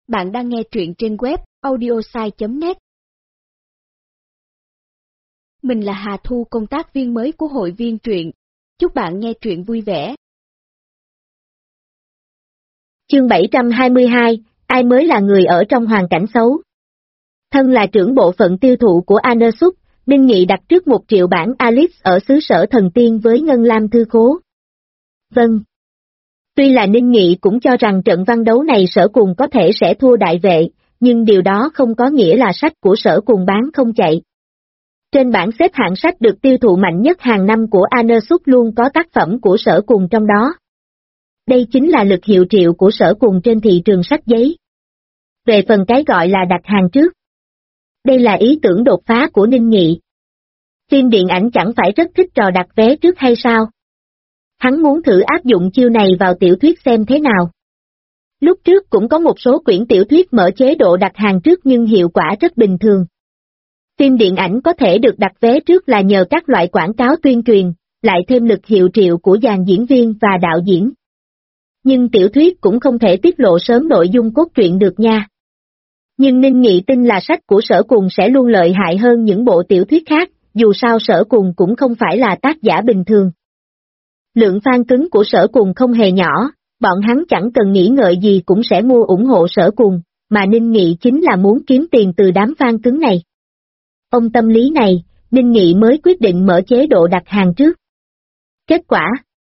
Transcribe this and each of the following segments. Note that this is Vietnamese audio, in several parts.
Bạn đang nghe truyện trên web audiosai.net. Mình là Hà Thu, công tác viên mới của hội viên truyện. Chúc bạn nghe truyện vui vẻ. Chương 722, ai mới là người ở trong hoàn cảnh xấu? Thân là trưởng bộ phận tiêu thụ của Anersup, Ninh Nghị đặt trước 1 triệu bản Alice ở xứ sở thần tiên với Ngân Lam thư khố. Vâng. Tuy là Ninh Nghị cũng cho rằng trận văn đấu này Sở Cùng có thể sẽ thua Đại Vệ, nhưng điều đó không có nghĩa là sách của Sở Cùng bán không chạy. Trên bảng xếp hạng sách được tiêu thụ mạnh nhất hàng năm của Anersup luôn có tác phẩm của Sở Cùng trong đó. Đây chính là lực hiệu triệu của Sở Cùng trên thị trường sách giấy. Về phần cái gọi là đặt hàng trước, đây là ý tưởng đột phá của Ninh Nghị. Phim điện ảnh chẳng phải rất thích trò đặt vé trước hay sao? Hắn muốn thử áp dụng chiêu này vào tiểu thuyết xem thế nào. Lúc trước cũng có một số quyển tiểu thuyết mở chế độ đặt hàng trước nhưng hiệu quả rất bình thường. Phim điện ảnh có thể được đặt vé trước là nhờ các loại quảng cáo tuyên truyền, lại thêm lực hiệu triệu của dàn diễn viên và đạo diễn. Nhưng tiểu thuyết cũng không thể tiết lộ sớm nội dung cốt truyện được nha. Nhưng Ninh Nghị tin là sách của Sở Cùng sẽ luôn lợi hại hơn những bộ tiểu thuyết khác, dù sao Sở Cùng cũng không phải là tác giả bình thường. Lượng fan cứng của Sở Cùng không hề nhỏ, bọn hắn chẳng cần nghĩ ngợi gì cũng sẽ mua ủng hộ Sở Cùng, mà Ninh Nghị chính là muốn kiếm tiền từ đám fan cứng này. Ông tâm lý này, Ninh Nghị mới quyết định mở chế độ đặt hàng trước. Kết quả: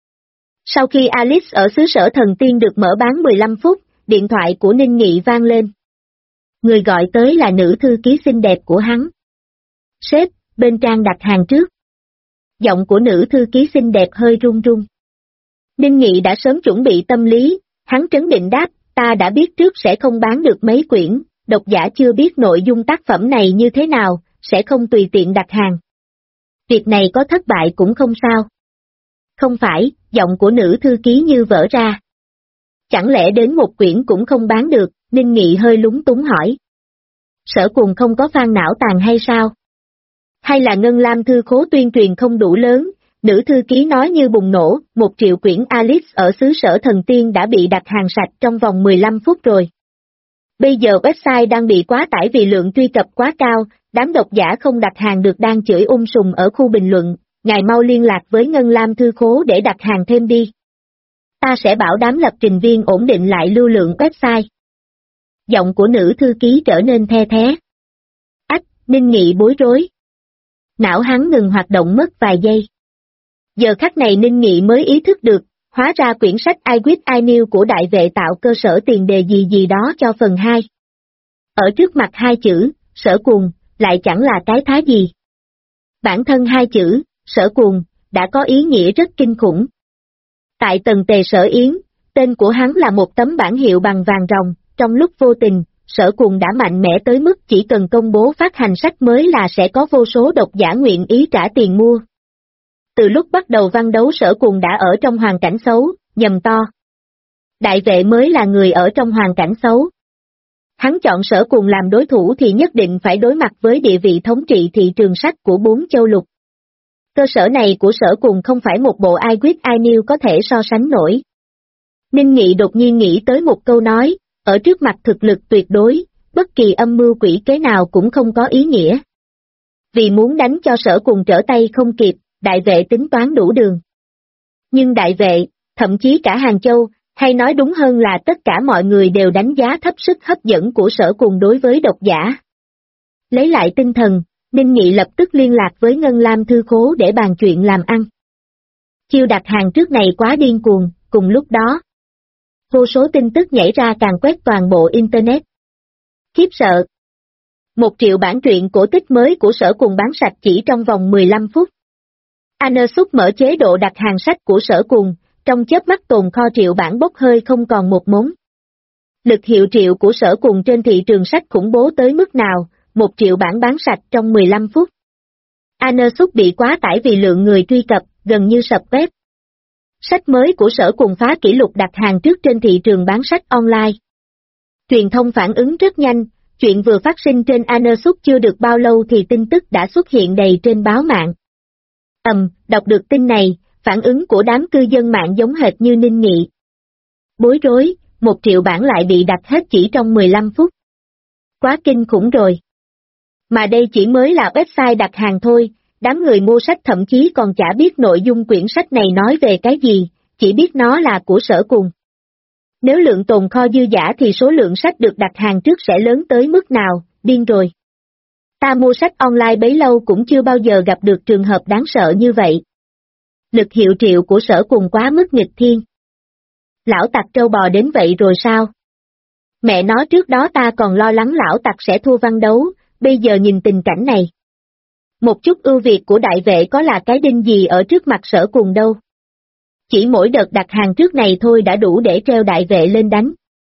sau khi Alice ở xứ sở thần tiên được mở bán 15 phút, điện thoại của Ninh Nghị vang lên. Người gọi tới là nữ thư ký xinh đẹp của hắn. Sếp, bên trang đặt hàng trước. Giọng của nữ thư ký xinh đẹp hơi run run. Ninh Nghị đã sớm chuẩn bị tâm lý, hắn trấn định đáp, ta đã biết trước sẽ không bán được mấy quyển, độc giả chưa biết nội dung tác phẩm này như thế nào, sẽ không tùy tiện đặt hàng. Việc này có thất bại cũng không sao. Không phải, giọng của nữ thư ký như vỡ ra. Chẳng lẽ đến một quyển cũng không bán được, Ninh Nghị hơi lúng túng hỏi. Sở Cùng không có fan não tàn hay sao? Hay là Ngân Lam thư khố tuyên truyền không đủ lớn? Nữ thư ký nói như bùng nổ, 1 triệu quyển Alice ở xứ sở thần tiên đã bị đặt hàng sạch trong vòng 15 phút rồi. Bây giờ website đang bị quá tải vì lượng truy cập quá cao, đám độc giả không đặt hàng được đang chửi sùm ở khu bình luận, ngài mau liên lạc với Ngân Lam thư khố để đặt hàng thêm đi. Ta sẽ bảo đám lập trình viên ổn định lại lưu lượng website. Giọng của nữ thư ký trở nên the thé. Ách, Ninh Nghị bối rối. Não hắn ngừng hoạt động mất vài giây. Giờ khắc này Ninh Nghị mới ý thức được, hóa ra quyển sách I Quit I Knew của Đại Vệ tạo cơ sở tiền đề gì đó cho phần 2. Ở trước mặt 2 chữ, Sở Cùng, lại chẳng là cái thá gì. Bản thân 2 chữ, Sở Cùng, đã có ý nghĩa rất kinh khủng. Tại tầng Tề Sở Yến, tên của hắn là một tấm bản hiệu bằng vàng ròng, trong lúc vô tình, Sở Cùng đã mạnh mẽ tới mức chỉ cần công bố phát hành sách mới là sẽ có vô số độc giả nguyện ý trả tiền mua. Từ lúc bắt đầu văn đấu Sở Cùng đã ở trong hoàn cảnh xấu, nhầm to. Đại Vệ mới là người ở trong hoàn cảnh xấu. Hắn chọn Sở Cùng làm đối thủ thì nhất định phải đối mặt với địa vị thống trị thị trường sách của 4 châu lục. Cơ sở này của Sở Cùng không phải một bộ I Quit I Knew có thể so sánh nổi. Ninh Nghị đột nhiên nghĩ tới một câu nói, ở trước mặt thực lực tuyệt đối, bất kỳ âm mưu quỷ kế nào cũng không có ý nghĩa. Vì muốn đánh cho Sở Cùng trở tay không kịp, Đại Vệ tính toán đủ đường. Nhưng Đại Vệ, thậm chí cả Hàng Châu, hay nói đúng hơn là tất cả mọi người đều đánh giá thấp sức hấp dẫn của Sở Cùng đối với độc giả. Lấy lại tinh thần, Ninh Nghị lập tức liên lạc với Ngân Lam thư khố để bàn chuyện làm ăn. Chiêu đặt hàng trước này quá điên cuồng, cùng lúc đó. Vô số tin tức nhảy ra càng quét toàn bộ Internet. Khiếp sợ. 1 triệu bản truyện cổ tích mới của Sở Cùng bán sạch chỉ trong vòng 15 phút. Anersup mở chế độ đặt hàng sách của Sở Cùng, trong chớp mắt tồn kho triệu bản bốc hơi không còn một mống. Lực hiệu triệu của Sở Cùng trên thị trường sách khủng bố tới mức nào, 1 triệu bản bán sạch trong 15 phút. Anersup bị quá tải vì lượng người truy cập, gần như sập web. Sách mới của Sở Cùng phá kỷ lục đặt hàng trước trên thị trường bán sách online. Truyền thông phản ứng rất nhanh, chuyện vừa phát sinh trên Anersup chưa được bao lâu thì tin tức đã xuất hiện đầy trên báo mạng. Đọc được tin này, phản ứng của đám cư dân mạng giống hệt như Ninh Nghị. Bối rối, 1 triệu bản lại bị đặt hết chỉ trong 15 phút. Quá kinh khủng rồi. Mà đây chỉ mới là website đặt hàng thôi, đám người mua sách thậm chí còn chả biết nội dung quyển sách này nói về cái gì, chỉ biết nó là của Sở Cùng. Nếu lượng tồn kho dư dả thì số lượng sách được đặt hàng trước sẽ lớn tới mức nào, điên rồi. Ta mua sách online bấy lâu cũng chưa bao giờ gặp được trường hợp đáng sợ như vậy. Lực hiệu triệu của Sở Cùng quá mức nghịch thiên. Lão tặc trâu bò đến vậy rồi sao? Mẹ nói trước đó ta còn lo lắng lão tặc sẽ thua văn đấu, bây giờ nhìn tình cảnh này. Một chút ưu việt của đại vệ có là cái đinh gì ở trước mặt Sở Cùng đâu. Chỉ mỗi đợt đặt hàng trước này thôi đã đủ để treo đại vệ lên đánh.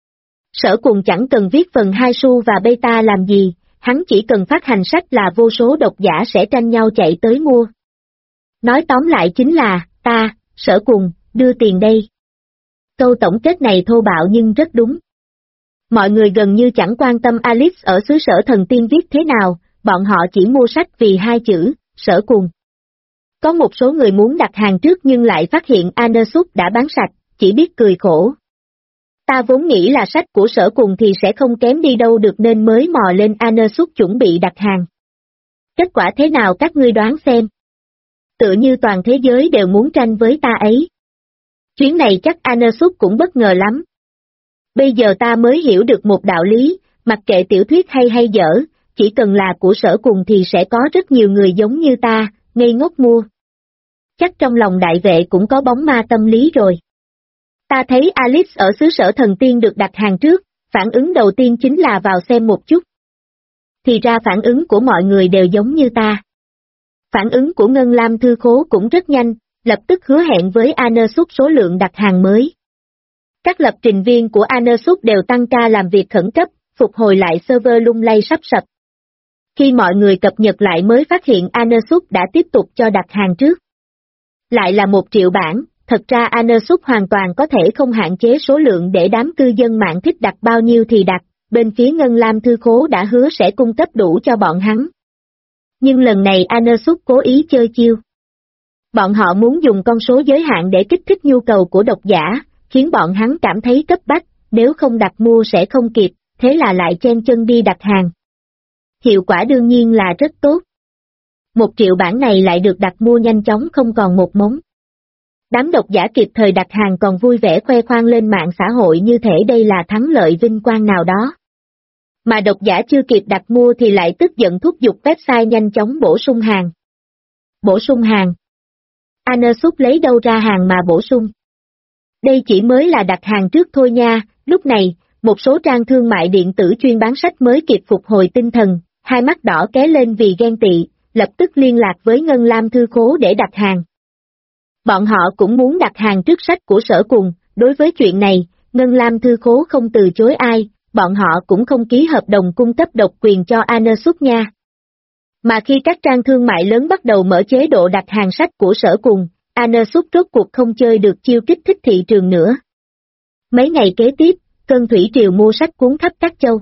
Sở Cùng chẳng cần viết phần 2 xu và beta làm gì, hắn chỉ cần phát hành sách là vô số độc giả sẽ tranh nhau chạy tới mua. Nói tóm lại chính là, ta, Sở Cùng, đưa tiền đây. Câu tổng kết này thô bạo nhưng rất đúng. Mọi người gần như chẳng quan tâm Alice ở xứ sở thần tiên viết thế nào, bọn họ chỉ mua sách vì 2 chữ, Sở Cùng. Có một số người muốn đặt hàng trước nhưng lại phát hiện Anersup đã bán sạch, chỉ biết cười khổ. Ta vốn nghĩ là sách của Sở Cùng thì sẽ không kém đi đâu được nên mới mò lên Anersup chuẩn bị đặt hàng. Kết quả thế nào các ngươi đoán xem. Tựa như toàn thế giới đều muốn tranh với ta ấy. Chuyến này chắc Anersup cũng bất ngờ lắm. Bây giờ ta mới hiểu được một đạo lý, mặc kệ tiểu thuyết hay dở, chỉ cần là của Sở Cùng thì sẽ có rất nhiều người giống như ta, ngây ngốc mua. Chắc trong lòng đại vệ cũng có bóng ma tâm lý rồi. Ta thấy Alice ở xứ sở thần tiên được đặt hàng trước, phản ứng đầu tiên chính là vào xem một chút. Thì ra phản ứng của mọi người đều giống như ta. Phản ứng của Ngân Lam Thư Khố cũng rất nhanh, lập tức hứa hẹn với Anersup số lượng đặt hàng mới. Các lập trình viên của Anersup đều tăng ca làm việc khẩn cấp, phục hồi lại server lung lay sắp sập. Khi mọi người cập nhật lại mới phát hiện Anersup đã tiếp tục cho đặt hàng trước. Lại là 1 triệu bản, thật ra Anersup hoàn toàn có thể không hạn chế số lượng để đám cư dân mạng thích đặt bao nhiêu thì đặt, bên phía Ngân Lam Thư Khố đã hứa sẽ cung cấp đủ cho bọn hắn. Nhưng lần này Anersup cố ý chơi chiêu. Bọn họ muốn dùng con số giới hạn để kích thích nhu cầu của độc giả, khiến bọn hắn cảm thấy cấp bách, nếu không đặt mua sẽ không kịp, thế là lại chen chân đi đặt hàng. Hiệu quả đương nhiên là rất tốt. 1 triệu bản này lại được đặt mua nhanh chóng không còn một mống. Đám độc giả kịp thời đặt hàng còn vui vẻ khoe khoang lên mạng xã hội như thể đây là thắng lợi vinh quang nào đó. Mà độc giả chưa kịp đặt mua thì lại tức giận thúc giục website nhanh chóng bổ sung hàng. Bổ sung hàng. Anersup lấy đâu ra hàng mà bổ sung? Đây chỉ mới là đặt hàng trước thôi nha, lúc này, một số trang thương mại điện tử chuyên bán sách mới kịp phục hồi tinh thần, hai mắt đỏ ké lên vì ghen tị, lập tức liên lạc với Ngân Lam Thư Khố để đặt hàng. Bọn họ cũng muốn đặt hàng trước sách của Sở Cùng, đối với chuyện này, Ngân Lam Thư Khố không từ chối ai, bọn họ cũng không ký hợp đồng cung cấp độc quyền cho Anersup nha. Mà khi các trang thương mại lớn bắt đầu mở chế độ đặt hàng sách của Sở Cùng, Anersup rốt cuộc không chơi được chiêu kích thích thị trường nữa. Mấy ngày kế tiếp, cơn thủy triều mua sách cuốn khắp các châu.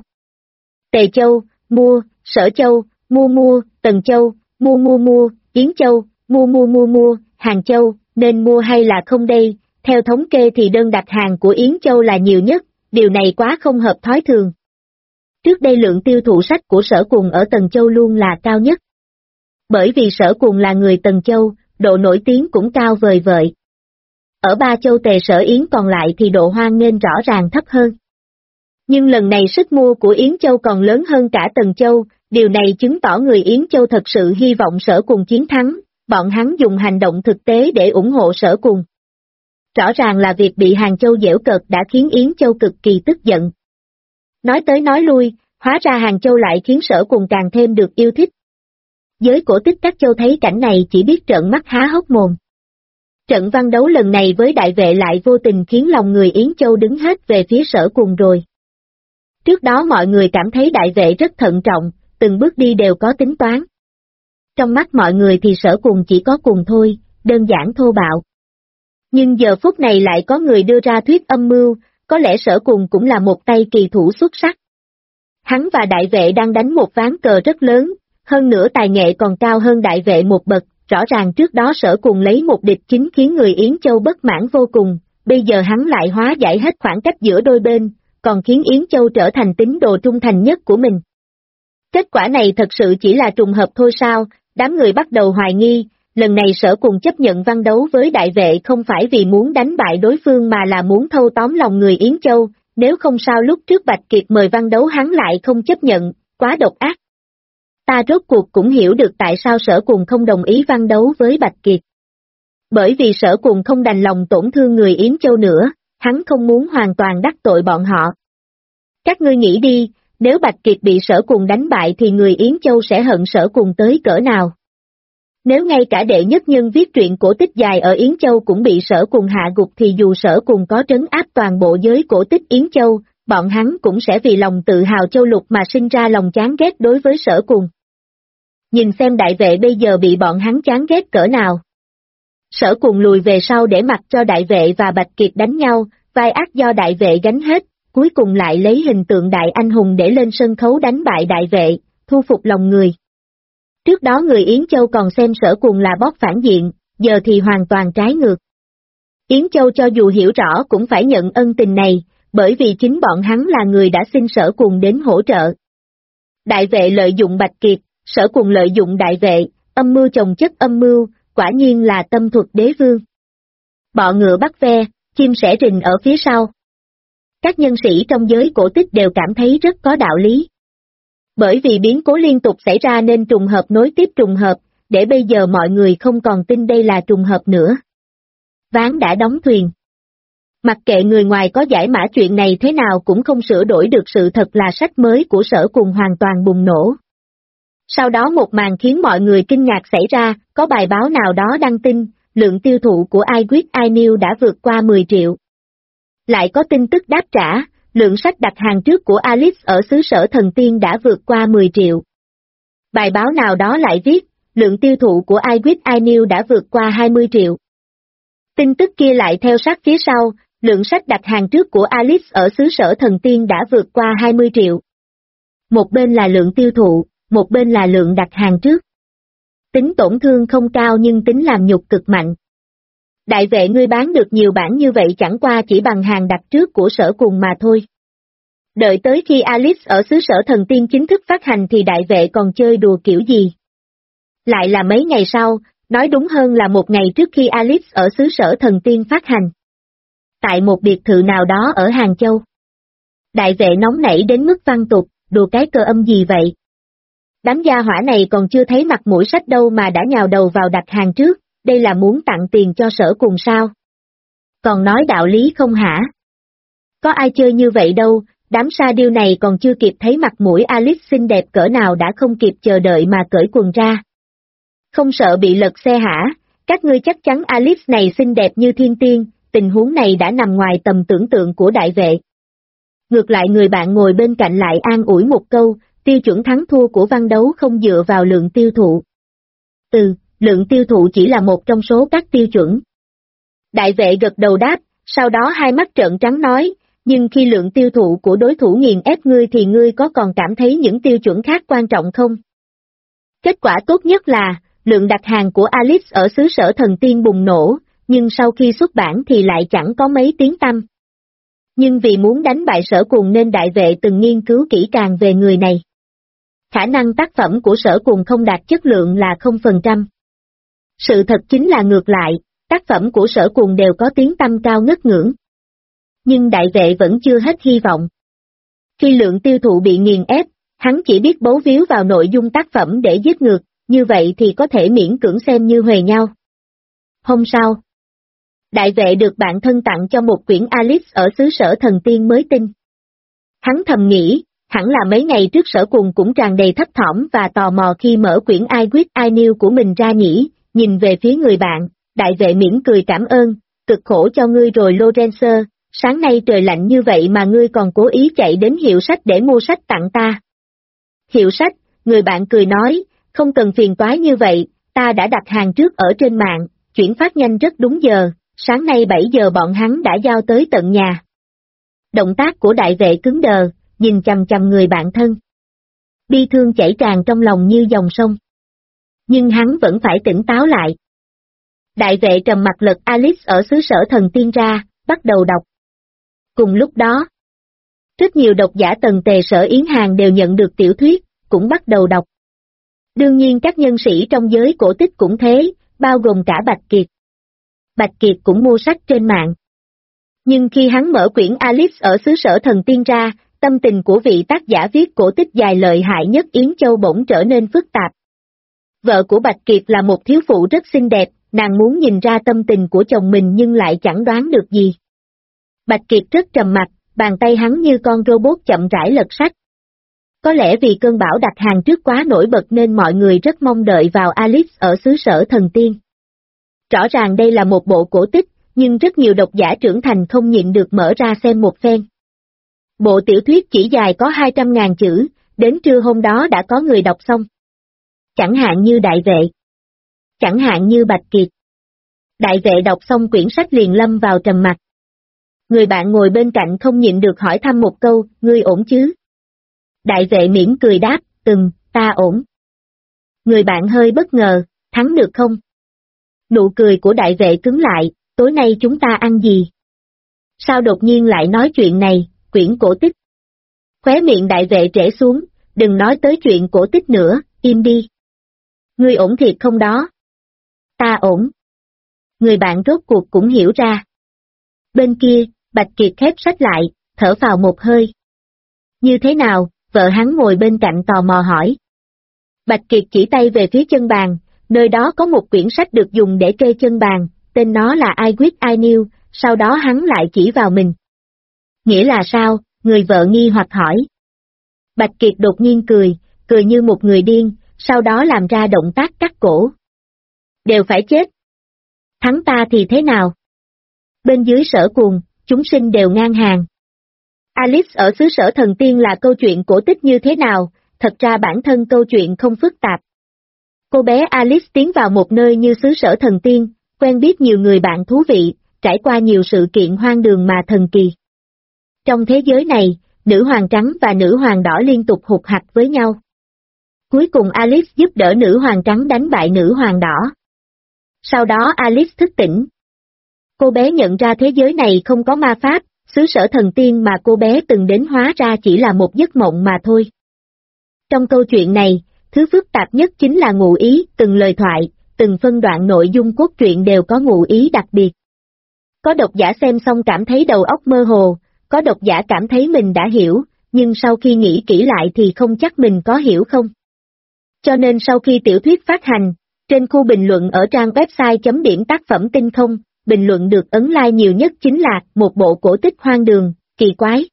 Tề Châu, mua, Sở Châu, mua, Tần Châu, mua, Yến Châu, mua, Hàng Châu, nên mua hay là không đây, theo thống kê thì đơn đặt hàng của Yến Châu là nhiều nhất, điều này quá không hợp thói thường. Trước đây lượng tiêu thụ sách của Sở Cùng ở Tần Châu luôn là cao nhất. Bởi vì Sở Cùng là người Tần Châu, độ nổi tiếng cũng cao vời vợi. Ở 3 châu Tề Sở Yến còn lại thì độ hoan nghênh rõ ràng thấp hơn. Nhưng lần này sức mua của Yến Châu còn lớn hơn cả Tần Châu, điều này chứng tỏ người Yến Châu thật sự hy vọng Sở Cùng chiến thắng, bọn hắn dùng hành động thực tế để ủng hộ Sở Cùng. Rõ ràng là việc bị Hàng Châu giễu cợt đã khiến Yến Châu cực kỳ tức giận. Nói tới nói lui, hóa ra Hàng Châu lại khiến Sở Cùng càng thêm được yêu thích. Giới cổ tích các châu thấy cảnh này chỉ biết trợn mắt há hốc mồm. Trận văn đấu lần này với đại vệ lại vô tình khiến lòng người Yến Châu đứng hết về phía Sở Cùng rồi. Trước đó mọi người cảm thấy đại vệ rất thận trọng, từng bước đi đều có tính toán. Trong mắt mọi người thì Sở Cùng chỉ có cùng thôi, đơn giản thô bạo. Nhưng giờ phút này lại có người đưa ra thuyết âm mưu, có lẽ Sở Cùng cũng là một tay kỳ thủ xuất sắc. Hắn và đại vệ đang đánh một ván cờ rất lớn, hơn nữa tài nghệ còn cao hơn đại vệ một bậc, rõ ràng trước đó Sở Cùng lấy một địch chính khiến người Yến Châu bất mãn vô cùng, bây giờ hắn lại hóa giải hết khoảng cách giữa đôi bên, còn khiến Yến Châu trở thành tín đồ trung thành nhất của mình. Kết quả này thật sự chỉ là trùng hợp thôi sao? Đám người bắt đầu hoài nghi, lần này Sở Cùng chấp nhận văn đấu với đại vệ không phải vì muốn đánh bại đối phương mà là muốn thâu tóm lòng người Yến Châu, nếu không sao lúc trước Bạch Kiệt mời văn đấu hắn lại không chấp nhận, quá độc ác. Ta rốt cuộc cũng hiểu được tại sao Sở Cùng không đồng ý văn đấu với Bạch Kiệt. Bởi vì Sở Cùng không đành lòng tổn thương người Yến Châu nữa, hắn không muốn hoàn toàn đắc tội bọn họ. Các ngươi nghĩ đi, nếu Bạch Kiệt bị Sở Cùng đánh bại thì người Yến Châu sẽ hận Sở Cùng tới cỡ nào? Nếu ngay cả đệ nhất nhân viết truyện cổ tích dài ở Yến Châu cũng bị Sở Cùng hạ gục thì dù Sở Cùng có trấn áp toàn bộ giới cổ tích Yến Châu, bọn hắn cũng sẽ vì lòng tự hào châu lục mà sinh ra lòng chán ghét đối với Sở Cùng. Nhìn xem đại vệ bây giờ bị bọn hắn chán ghét cỡ nào. Sở Cùng lùi về sau để mặc cho đại vệ và Bạch Kiệt đánh nhau, vai ác do đại vệ gánh hết, cuối cùng lại lấy hình tượng đại anh hùng để lên sân khấu đánh bại đại vệ, thu phục lòng người. Trước đó người Yến Châu còn xem Sở Cùng là bóp phản diện, giờ thì hoàn toàn trái ngược. Yến Châu cho dù hiểu rõ cũng phải nhận ân tình này, bởi vì chính bọn hắn là người đã xin Sở Cùng đến hỗ trợ. Đại vệ lợi dụng Bạch Kiệt, Sở Cùng lợi dụng đại vệ, âm mưu chồng chất âm mưu, quả nhiên là tâm thuật đế vương. Bọ ngựa bắt ve, chim sẻ rình ở phía sau. Các nhân sĩ trong giới cổ tích đều cảm thấy rất có đạo lý. Bởi vì biến cố liên tục xảy ra nên trùng hợp nối tiếp trùng hợp, để bây giờ mọi người không còn tin đây là trùng hợp nữa. Ván đã đóng thuyền. Mặc kệ người ngoài có giải mã chuyện này thế nào cũng không sửa đổi được sự thật là sách mới của Sở Cùng hoàn toàn bùng nổ. Sau đó một màn khiến mọi người kinh ngạc xảy ra, có bài báo nào đó đăng tin, lượng tiêu thụ của iWeek đã vượt qua 10 triệu. Lại có tin tức đáp trả, lượng sách đặt hàng trước của Alice ở xứ sở thần tiên đã vượt qua 10 triệu. Bài báo nào đó lại viết, lượng tiêu thụ của iWeek đã vượt qua 20 triệu. Tin tức kia lại theo sát phía sau, lượng sách đặt hàng trước của Alice ở xứ sở thần tiên đã vượt qua 20 triệu. Một bên là lượng tiêu thụ, một bên là lượng đặt hàng trước. Tính tổn thương không cao nhưng tính làm nhục cực mạnh. Đại vệ ngươi bán được nhiều bản như vậy chẳng qua chỉ bằng hàng đặt trước của Sở Cùng mà thôi. Đợi tới khi Alice ở xứ sở thần tiên chính thức phát hành thì đại vệ còn chơi đùa kiểu gì? Lại là mấy ngày sau, nói đúng hơn là một ngày trước khi Alice ở xứ sở thần tiên phát hành. Tại một biệt thự nào đó ở Hàng Châu. Đại vệ nóng nảy đến mức văng tục, đùa cái cơ âm gì vậy? Đám gia hỏa này còn chưa thấy mặt mũi sách đâu mà đã nhào đầu vào đặt hàng trước, đây là muốn tặng tiền cho Sở Cùng sao? Còn nói đạo lý không hả? Có ai chơi như vậy đâu, đám sa điêu này còn chưa kịp thấy mặt mũi Alice xinh đẹp cỡ nào đã không kịp chờ đợi mà cởi quần ra. Không sợ bị lật xe hả? Các ngươi chắc chắn Alice này xinh đẹp như thiên tiên, tình huống này đã nằm ngoài tầm tưởng tượng của đại vệ. Ngược lại người bạn ngồi bên cạnh lại an ủi một câu, tiêu chuẩn thắng thua của văn đấu không dựa vào lượng tiêu thụ. Lượng tiêu thụ chỉ là một trong số các tiêu chuẩn. Đại vệ gật đầu đáp, sau đó hai mắt trợn trắng nói, nhưng khi lượng tiêu thụ của đối thủ nghiền ép ngươi thì ngươi có còn cảm thấy những tiêu chuẩn khác quan trọng không? Kết quả tốt nhất là, lượng đặt hàng của Alice ở xứ sở thần tiên bùng nổ, nhưng sau khi xuất bản thì lại chẳng có mấy tiếng tăm. Nhưng vì muốn đánh bại Sở Cùng nên đại vệ từng nghiên cứu kỹ càng về người này. Khả năng tác phẩm của Sở Cùng không đạt chất lượng là 0%. Sự thật chính là ngược lại, tác phẩm của Sở Cùng đều có tiếng tăm cao ngất ngưỡng. Nhưng đại vệ vẫn chưa hết hy vọng. Khi lượng tiêu thụ bị nghiền ép, hắn chỉ biết bấu víu vào nội dung tác phẩm để giết ngược, như vậy thì có thể miễn cưỡng xem như huề nhau. Hôm sau, đại vệ được bạn thân tặng cho một quyển Alice ở xứ sở thần tiên mới tinh. Hắn thầm nghĩ, hẳn là mấy ngày trước Sở Cùng cũng tràn đầy thấp thỏm và tò mò khi mở quyển iWeek của mình ra nhỉ, nhìn về phía người bạn, đại vệ mỉm cười cảm ơn, cực khổ cho ngươi rồi Lorenzo, sáng nay trời lạnh như vậy mà ngươi còn cố ý chạy đến hiệu sách để mua sách tặng ta. Hiệu sách, người bạn cười nói, không cần phiền toái như vậy, ta đã đặt hàng trước ở trên mạng, chuyển phát nhanh rất đúng giờ, sáng nay 7 giờ bọn hắn đã giao tới tận nhà. Động tác của đại vệ cứng đờ, nhìn chằm chằm người bạn thân. Bi thương chảy tràn trong lòng như dòng sông. Nhưng hắn vẫn phải tỉnh táo lại. Đại vệ trầm mặt lật Alice ở xứ sở thần tiên ra, bắt đầu đọc. Cùng lúc đó, rất nhiều độc giả tần tề Sở Yến Hàng đều nhận được tiểu thuyết, cũng bắt đầu đọc. Đương nhiên các nhân sĩ trong giới cổ tích cũng thế, bao gồm cả Bạch Kiệt. Bạch Kiệt cũng mua sách trên mạng. Nhưng khi hắn mở quyển Alice ở xứ sở thần tiên ra, tâm tình của vị tác giả viết cổ tích dài lợi hại nhất Yến Châu bỗng trở nên phức tạp. Vợ của Bạch Kiệt là một thiếu phụ rất xinh đẹp, nàng muốn nhìn ra tâm tình của chồng mình nhưng lại chẳng đoán được gì. Bạch Kiệt rất trầm mặc, bàn tay hắn như con robot chậm rãi lật sách. Có lẽ vì cơn bão đặt hàng trước quá nổi bật nên mọi người rất mong đợi vào Alice ở xứ sở thần tiên. Rõ ràng đây là một bộ cổ tích, nhưng rất nhiều độc giả trưởng thành không nhịn được mở ra xem một phen. Bộ tiểu thuyết chỉ dài có 200.000 chữ, đến trưa hôm đó đã có người đọc xong. Chẳng hạn như Đại Vệ. Chẳng hạn như Bạch Kiệt. Đại Vệ đọc xong quyển sách liền lâm vào trầm mặc. Người bạn ngồi bên cạnh không nhịn được hỏi thăm một câu, ngươi ổn chứ? Đại Vệ mỉm cười đáp, ta ổn. Người bạn hơi bất ngờ, thắng được không? Nụ cười của Đại Vệ cứng lại, tối nay chúng ta ăn gì? Sao đột nhiên lại nói chuyện này, quyển cổ tích? Khóe miệng Đại Vệ trễ xuống, đừng nói tới chuyện cổ tích nữa, im đi. Ngươi ổn thiệt không đó? Ta ổn. Người bạn rốt cuộc cũng hiểu ra. Bên kia, Bạch Kiệt khép sách lại, thở vào một hơi. Như thế nào? Vợ hắn ngồi bên cạnh tò mò hỏi. Bạch Kiệt chỉ tay về phía chân bàn, nơi đó có một quyển sách được dùng để kê chân bàn, tên nó là I Wish I Knew, sau đó hắn lại chỉ vào mình. Nghĩa là sao? Người vợ nghi hoặc hỏi. Bạch Kiệt đột nhiên cười như một người điên, sau đó làm ra động tác cắt cổ. Đều phải chết. Thắng ta thì thế nào? Bên dưới Sở Cuồng, chúng sinh đều ngang hàng. Alice ở xứ sở thần tiên là câu chuyện cổ tích như thế nào? Thật ra bản thân câu chuyện không phức tạp. Cô bé Alice tiến vào một nơi như xứ sở thần tiên, quen biết nhiều người bạn thú vị, trải qua nhiều sự kiện hoang đường mà thần kỳ. Trong thế giới này, nữ hoàng trắng và nữ hoàng đỏ liên tục hụt hặc với nhau. Cuối cùng Alice giúp đỡ nữ hoàng trắng đánh bại nữ hoàng đỏ. Sau đó Alice thức tỉnh. Cô bé nhận ra thế giới này không có ma pháp, xứ sở thần tiên mà cô bé từng đến hóa ra chỉ là một giấc mộng mà thôi. Trong câu chuyện này, thứ phức tạp nhất chính là ngụ ý, từng lời thoại, từng phân đoạn nội dung cốt truyện đều có ngụ ý đặc biệt. Có độc giả xem xong cảm thấy đầu óc mơ hồ, có độc giả cảm thấy mình đã hiểu, nhưng sau khi nghĩ kỹ lại thì không chắc mình có hiểu không. Cho nên sau khi tiểu thuyết phát hành, trên khu bình luận ở trang website chấm điểm tác phẩm tinh không, bình luận được ấn like nhiều nhất chính là một bộ cổ tích hoang đường, kỳ quái.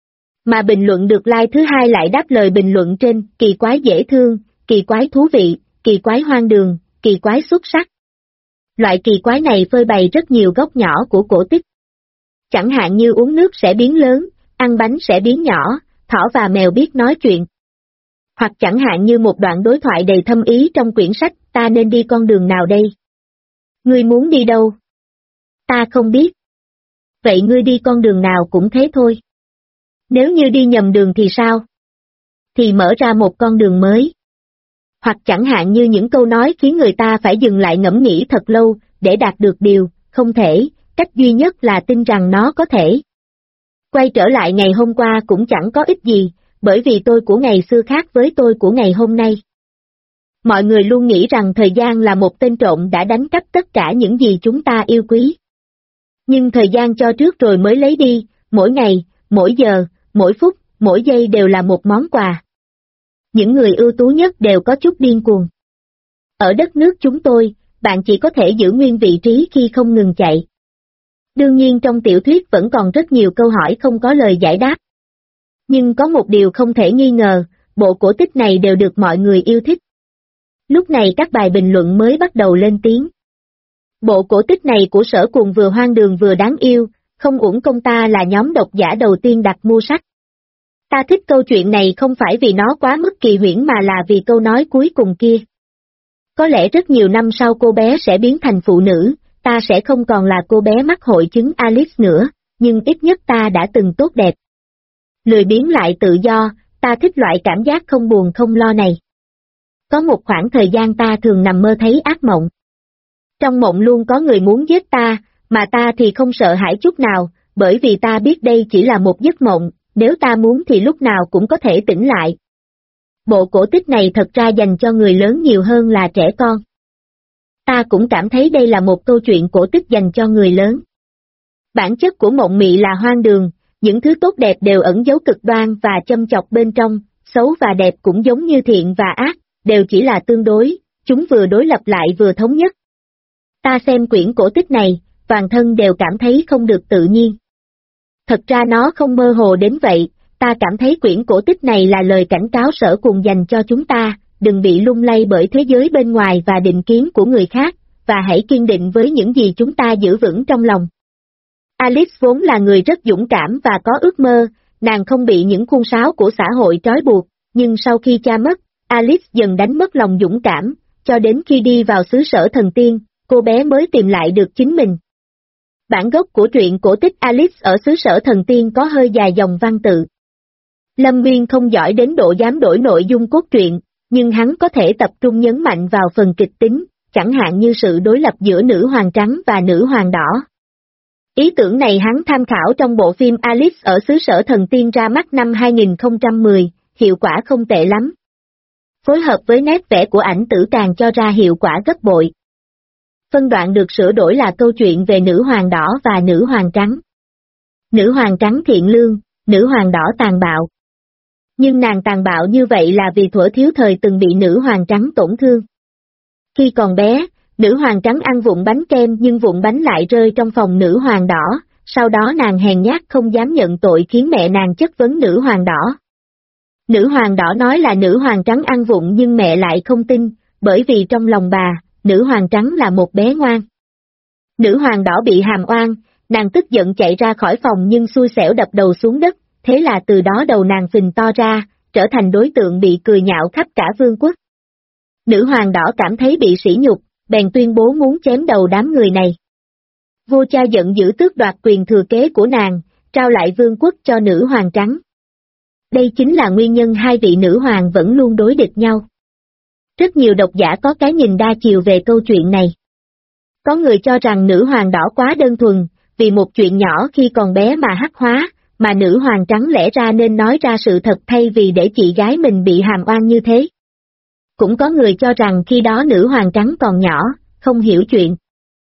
Mà bình luận được like thứ hai lại đáp lời bình luận trên kỳ quái dễ thương, kỳ quái thú vị, kỳ quái hoang đường, kỳ quái xuất sắc. Loại kỳ quái này phơi bày rất nhiều góc nhỏ của cổ tích. Chẳng hạn như uống nước sẽ biến lớn, ăn bánh sẽ biến nhỏ, thỏ và mèo biết nói chuyện. Hoặc chẳng hạn như một đoạn đối thoại đầy thâm ý trong quyển sách Ta nên đi con đường nào đây? Ngươi muốn đi đâu? Ta không biết. Vậy ngươi đi con đường nào cũng thế thôi. Nếu như đi nhầm đường thì sao? Thì mở ra một con đường mới. Hoặc chẳng hạn như những câu nói khiến người ta phải dừng lại ngẫm nghĩ thật lâu, để đạt được điều, không thể, cách duy nhất là tin rằng nó có thể. Quay trở lại ngày hôm qua cũng chẳng có ích gì, bởi vì tôi của ngày xưa khác với tôi của ngày hôm nay. Mọi người luôn nghĩ rằng thời gian là một tên trộm đã đánh cắp tất cả những gì chúng ta yêu quý. Nhưng thời gian cho trước rồi mới lấy đi, mỗi ngày, mỗi giờ, mỗi phút, mỗi giây đều là một món quà. Những người ưu tú nhất đều có chút điên cuồng. Ở đất nước chúng tôi, bạn chỉ có thể giữ nguyên vị trí khi không ngừng chạy. Đương nhiên trong tiểu thuyết vẫn còn rất nhiều câu hỏi không có lời giải đáp. Nhưng có một điều không thể nghi ngờ, bộ cổ tích này đều được mọi người yêu thích. Lúc này các bài bình luận mới bắt đầu lên tiếng. Bộ cổ tích này của Sở Cuồng vừa hoang đường vừa đáng yêu, không uổng công ta là nhóm độc giả đầu tiên đặt mua sách. Ta thích câu chuyện này không phải vì nó quá mức kỳ huyễn mà là vì câu nói cuối cùng kia. Có lẽ rất nhiều năm sau cô bé sẽ biến thành phụ nữ, ta sẽ không còn là cô bé mắc hội chứng Alice nữa, nhưng ít nhất ta đã từng tốt đẹp. Lười biếng lại tự do, ta thích loại cảm giác không buồn không lo này. Có một khoảng thời gian ta thường nằm mơ thấy ác mộng. Trong mộng luôn có người muốn giết ta, mà ta thì không sợ hãi chút nào, bởi vì ta biết đây chỉ là một giấc mộng, nếu ta muốn thì lúc nào cũng có thể tỉnh lại. Bộ cổ tích này thật ra dành cho người lớn nhiều hơn là trẻ con. Ta cũng cảm thấy đây là một câu chuyện cổ tích dành cho người lớn. Bản chất của mộng mị là hoang đường, những thứ tốt đẹp đều ẩn giấu cực đoan và châm chọc bên trong, xấu và đẹp cũng giống như thiện và ác, đều chỉ là tương đối, chúng vừa đối lập lại vừa thống nhất. Ta xem quyển cổ tích này, toàn thân đều cảm thấy không được tự nhiên. Thật ra nó không mơ hồ đến vậy, ta cảm thấy quyển cổ tích này là lời cảnh cáo Sở Cùng dành cho chúng ta, đừng bị lung lay bởi thế giới bên ngoài và định kiến của người khác, và hãy kiên định với những gì chúng ta giữ vững trong lòng. Alice vốn là người rất dũng cảm và có ước mơ, nàng không bị những khuôn sáo của xã hội trói buộc, nhưng sau khi cha mất, Alice dần đánh mất lòng dũng cảm, cho đến khi đi vào xứ sở thần tiên, cô bé mới tìm lại được chính mình. Bản gốc của truyện cổ tích Alice ở xứ sở thần tiên có hơi dài dòng văn tự. Lâm Nguyên không giỏi đến độ dám đổi nội dung cốt truyện, nhưng hắn có thể tập trung nhấn mạnh vào phần kịch tính, chẳng hạn như sự đối lập giữa nữ hoàng trắng và nữ hoàng đỏ. Ý tưởng này hắn tham khảo trong bộ phim Alice ở xứ sở thần tiên ra mắt năm 2010, hiệu quả không tệ lắm. Phối hợp với nét vẽ của ảnh tử càng cho ra hiệu quả gấp bội. Phân đoạn được sửa đổi là câu chuyện về nữ hoàng đỏ và nữ hoàng trắng. Nữ hoàng trắng thiện lương, nữ hoàng đỏ tàn bạo. Nhưng nàng tàn bạo như vậy là vì thuở thiếu thời từng bị nữ hoàng trắng tổn thương. Khi còn bé, nữ hoàng trắng ăn vụn bánh kem nhưng vụn bánh lại rơi trong phòng nữ hoàng đỏ, sau đó nàng hèn nhát không dám nhận tội khiến mẹ nàng chất vấn nữ hoàng đỏ. Nữ hoàng đỏ nói là nữ hoàng trắng ăn vụng nhưng mẹ lại không tin, bởi vì trong lòng bà, nữ hoàng trắng là một bé ngoan. Nữ hoàng đỏ bị hàm oan, nàng tức giận chạy ra khỏi phòng nhưng xui xẻo đập đầu xuống đất, thế là từ đó đầu nàng phình to ra, trở thành đối tượng bị cười nhạo khắp cả vương quốc. Nữ hoàng đỏ cảm thấy bị sỉ nhục, bèn tuyên bố muốn chém đầu đám người này. Vua cha giận dữ tước đoạt quyền thừa kế của nàng, trao lại vương quốc cho nữ hoàng trắng. Đây chính là nguyên nhân hai vị nữ hoàng vẫn luôn đối địch nhau. Rất nhiều độc giả có cái nhìn đa chiều về câu chuyện này. Có người cho rằng nữ hoàng đỏ quá đơn thuần, vì một chuyện nhỏ khi còn bé mà hắc hóa, mà nữ hoàng trắng lẽ ra nên nói ra sự thật thay vì để chị gái mình bị hàm oan như thế. Cũng có người cho rằng khi đó nữ hoàng trắng còn nhỏ, không hiểu chuyện.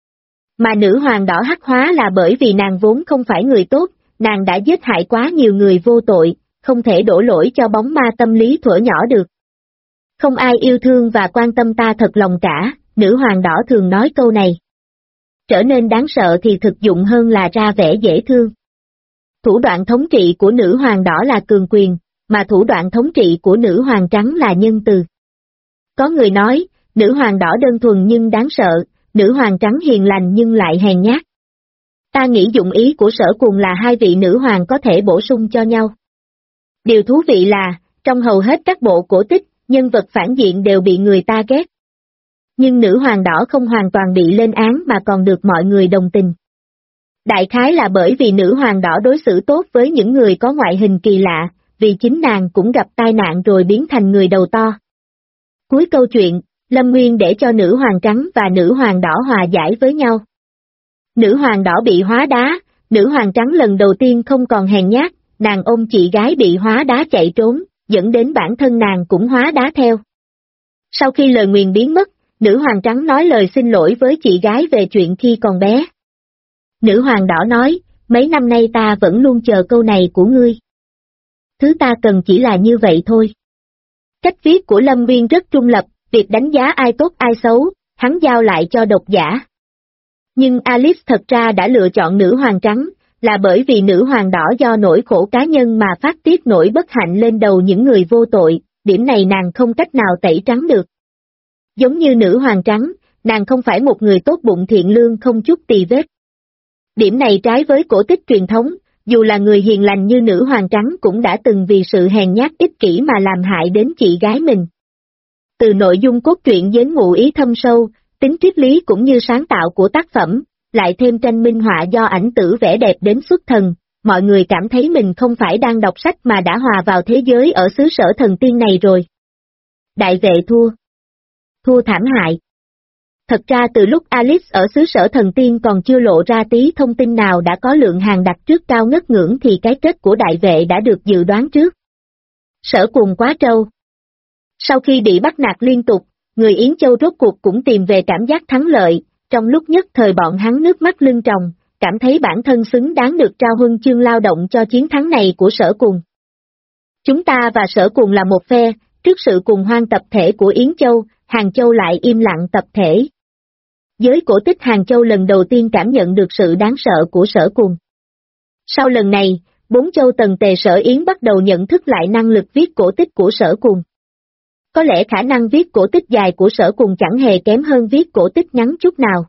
Mà nữ hoàng đỏ hắc hóa là bởi vì nàng vốn không phải người tốt, nàng đã giết hại quá nhiều người vô tội, không thể đổ lỗi cho bóng ma tâm lý thuở nhỏ được. Không ai yêu thương và quan tâm ta thật lòng cả, nữ hoàng đỏ thường nói câu này. Trở nên đáng sợ thì thực dụng hơn là ra vẻ dễ thương. Thủ đoạn thống trị của nữ hoàng đỏ là cường quyền, mà thủ đoạn thống trị của nữ hoàng trắng là nhân từ. Có người nói, nữ hoàng đỏ đơn thuần nhưng đáng sợ, nữ hoàng trắng hiền lành nhưng lại hèn nhát. Ta nghĩ dụng ý của Sở Cùng là hai vị nữ hoàng có thể bổ sung cho nhau. Điều thú vị là, trong hầu hết các bộ cổ tích, nhân vật phản diện đều bị người ta ghét. Nhưng nữ hoàng đỏ không hoàn toàn bị lên án mà còn được mọi người đồng tình. Đại khái là bởi vì nữ hoàng đỏ đối xử tốt với những người có ngoại hình kỳ lạ, vì chính nàng cũng gặp tai nạn rồi biến thành người đầu to. Cuối câu chuyện, Lâm Nguyên để cho nữ hoàng trắng và nữ hoàng đỏ hòa giải với nhau. Nữ hoàng đỏ bị hóa đá, nữ hoàng trắng lần đầu tiên không còn hèn nhát, nàng ôm chị gái bị hóa đá chạy trốn, dẫn đến bản thân nàng cũng hóa đá theo. Sau khi lời nguyền biến mất, nữ hoàng trắng nói lời xin lỗi với chị gái về chuyện khi còn bé. Nữ hoàng đỏ nói, mấy năm nay ta vẫn luôn chờ câu này của ngươi. Thứ ta cần chỉ là như vậy thôi. Cách viết của Lâm Nguyên rất trung lập, việc đánh giá ai tốt ai xấu, hắn giao lại cho độc giả. Nhưng Alice thật ra đã lựa chọn nữ hoàng trắng, là bởi vì nữ hoàng đỏ do nỗi khổ cá nhân mà phát tiết nỗi bất hạnh lên đầu những người vô tội, điểm này nàng không cách nào tẩy trắng được. Giống như nữ hoàng trắng, nàng không phải một người tốt bụng thiện lương không chút tì vết. Điểm này trái với cổ tích truyền thống, dù là người hiền lành như nữ hoàng trắng cũng đã từng vì sự hèn nhát ích kỷ mà làm hại đến chị gái mình. Từ nội dung cốt truyện đến ngụ ý thâm sâu, tính triết lý cũng như sáng tạo của tác phẩm, lại thêm tranh minh họa do ảnh tử vẽ đẹp đến xuất thần, mọi người cảm thấy mình không phải đang đọc sách mà đã hòa vào thế giới ở xứ sở thần tiên này rồi. Đại vệ thua. Thua thảm hại. Thật ra từ lúc Alice ở xứ sở thần tiên còn chưa lộ ra tí thông tin nào đã có lượng hàng đặt trước cao ngất ngưỡng thì cái kết của đại vệ đã được dự đoán trước. Sở Cùng quá trâu. Sau khi bị bắt nạt liên tục, người Yến Châu rốt cuộc cũng tìm về cảm giác thắng lợi, trong lúc nhất thời bọn hắn nước mắt lưng tròng, cảm thấy bản thân xứng đáng được trao huân chương lao động cho chiến thắng này của Sở Cùng. Chúng ta và Sở Cùng là một phe, trước sự cùng hoan tập thể của Yến Châu, Hàng Châu lại im lặng tập thể. Giới cổ tích Hàng Châu lần đầu tiên cảm nhận được sự đáng sợ của Sở Cùng. Sau lần này, 4 châu Tần Tề Sở Yến bắt đầu nhận thức lại năng lực viết cổ tích của Sở Cùng. Có lẽ khả năng viết cổ tích dài của Sở Cùng chẳng hề kém hơn viết cổ tích ngắn chút nào.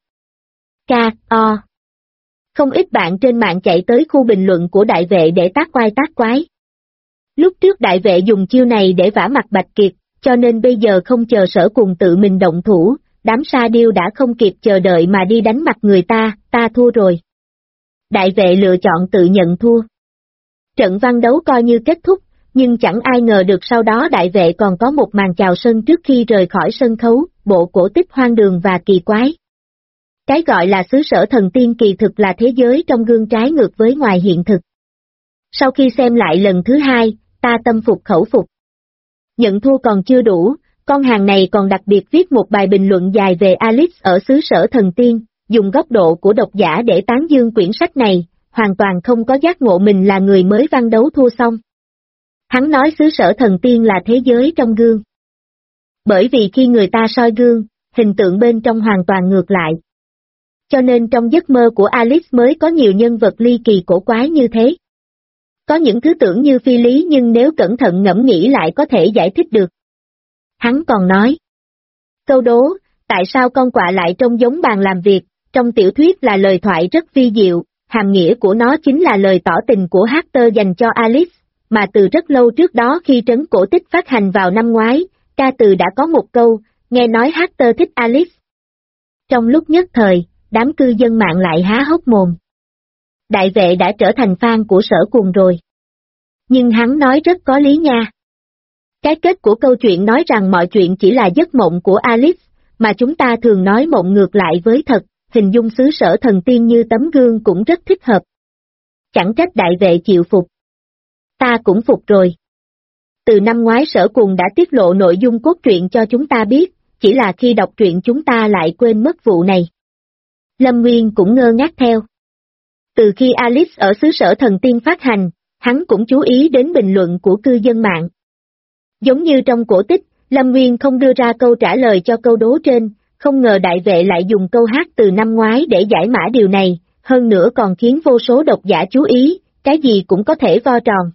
K.O. Không ít bạn trên mạng chạy tới khu bình luận của đại vệ để tác oai tác quái. Lúc trước đại vệ dùng chiêu này để vả mặt Bạch Kiệt, cho nên bây giờ không chờ Sở Cùng tự mình động thủ, đám sa điêu đã không kịp chờ đợi mà đi đánh mặt người ta thua rồi. Đại vệ lựa chọn tự nhận thua. Trận văn đấu coi như kết thúc, nhưng chẳng ai ngờ được sau đó đại vệ còn có một màn chào sân trước khi rời khỏi sân khấu, bộ cổ tích hoang đường và kỳ quái. Cái gọi là xứ sở thần tiên kỳ thực là thế giới trong gương trái ngược với ngoài hiện thực. Sau khi xem lại lần thứ hai, ta tâm phục khẩu phục. Nhận thua còn chưa đủ, con hàng này còn đặc biệt viết một bài bình luận dài về Alice ở xứ sở thần tiên, dùng góc độ của độc giả để tán dương quyển sách này, hoàn toàn không có giác ngộ mình là người mới văn đấu thua xong. Hắn nói xứ sở thần tiên là thế giới trong gương. Bởi vì khi người ta soi gương, hình tượng bên trong hoàn toàn ngược lại. Cho nên trong giấc mơ của Alice mới có nhiều nhân vật ly kỳ cổ quái như thế. Có những thứ tưởng như phi lý nhưng nếu cẩn thận ngẫm nghĩ lại có thể giải thích được. Hắn còn nói. Câu đố, tại sao con quạ lại trông giống bàn làm việc, trong tiểu thuyết là lời thoại rất vi diệu, hàm nghĩa của nó chính là lời tỏ tình của Hector dành cho Alice, mà từ rất lâu trước đó khi trấn cổ tích phát hành vào năm ngoái, ca từ đã có một câu, nghe nói Hector thích Alice. Trong lúc nhất thời, đám cư dân mạng lại há hốc mồm. Đại vệ đã trở thành fan của Sở Cùng rồi. Nhưng hắn nói rất có lý nha. Cái kết của câu chuyện nói rằng mọi chuyện chỉ là giấc mộng của Alice, mà chúng ta thường nói mộng ngược lại với thật, hình dung xứ sở thần tiên như tấm gương cũng rất thích hợp. Chẳng trách đại vệ chịu phục. Ta cũng phục rồi. Từ năm ngoái Sở Cùng đã tiết lộ nội dung cốt truyện cho chúng ta biết, chỉ là khi đọc truyện chúng ta lại quên mất vụ này. Lâm Nguyên cũng ngơ ngác theo. Từ khi Alice ở xứ sở thần tiên phát hành, hắn cũng chú ý đến bình luận của cư dân mạng. Giống như trong cổ tích, Lâm Nguyên không đưa ra câu trả lời cho câu đố trên, không ngờ đại vệ lại dùng câu hát từ năm ngoái để giải mã điều này, hơn nữa còn khiến vô số độc giả chú ý, cái gì cũng có thể vo tròn.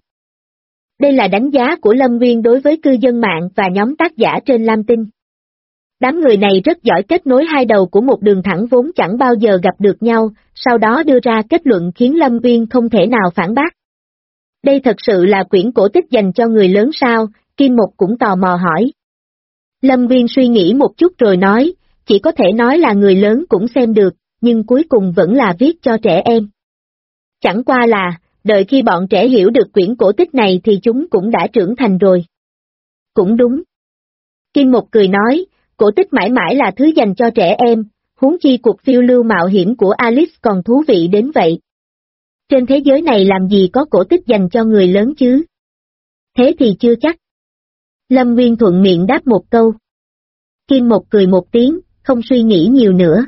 Đây là đánh giá của Lâm Nguyên đối với cư dân mạng và nhóm tác giả trên Lam Tinh. Đám người này rất giỏi kết nối hai đầu của một đường thẳng vốn chẳng bao giờ gặp được nhau, sau đó đưa ra kết luận khiến Lâm Nguyên không thể nào phản bác. Đây thật sự là quyển cổ tích dành cho người lớn sao? Kim Mục cũng tò mò hỏi. Lâm Nguyên suy nghĩ một chút rồi nói, chỉ có thể nói là người lớn cũng xem được, nhưng cuối cùng vẫn là viết cho trẻ em. Chẳng qua là, đợi khi bọn trẻ hiểu được quyển cổ tích này thì chúng cũng đã trưởng thành rồi. Cũng đúng. Kim Mục cười nói, cổ tích mãi mãi là thứ dành cho trẻ em, huống chi cuộc phiêu lưu mạo hiểm của Alice còn thú vị đến vậy. Trên thế giới này làm gì có cổ tích dành cho người lớn chứ? Thế thì chưa chắc. Lâm Nguyên thuận miệng đáp một câu. Kim Mục cười một tiếng, không suy nghĩ nhiều nữa.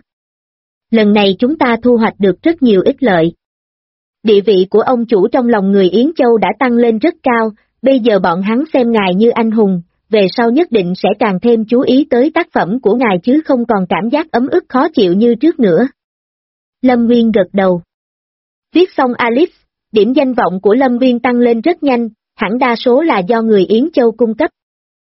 Lần này chúng ta thu hoạch được rất nhiều ích lợi. Địa vị của ông chủ trong lòng người Yến Châu đã tăng lên rất cao, bây giờ bọn hắn xem ngài như anh hùng, về sau nhất định sẽ càng thêm chú ý tới tác phẩm của ngài chứ không còn cảm giác ấm ức khó chịu như trước nữa. Lâm Nguyên gật đầu. Viết xong Alice, điểm danh vọng của Lâm Nguyên tăng lên rất nhanh, hẳn đa số là do người Yến Châu cung cấp.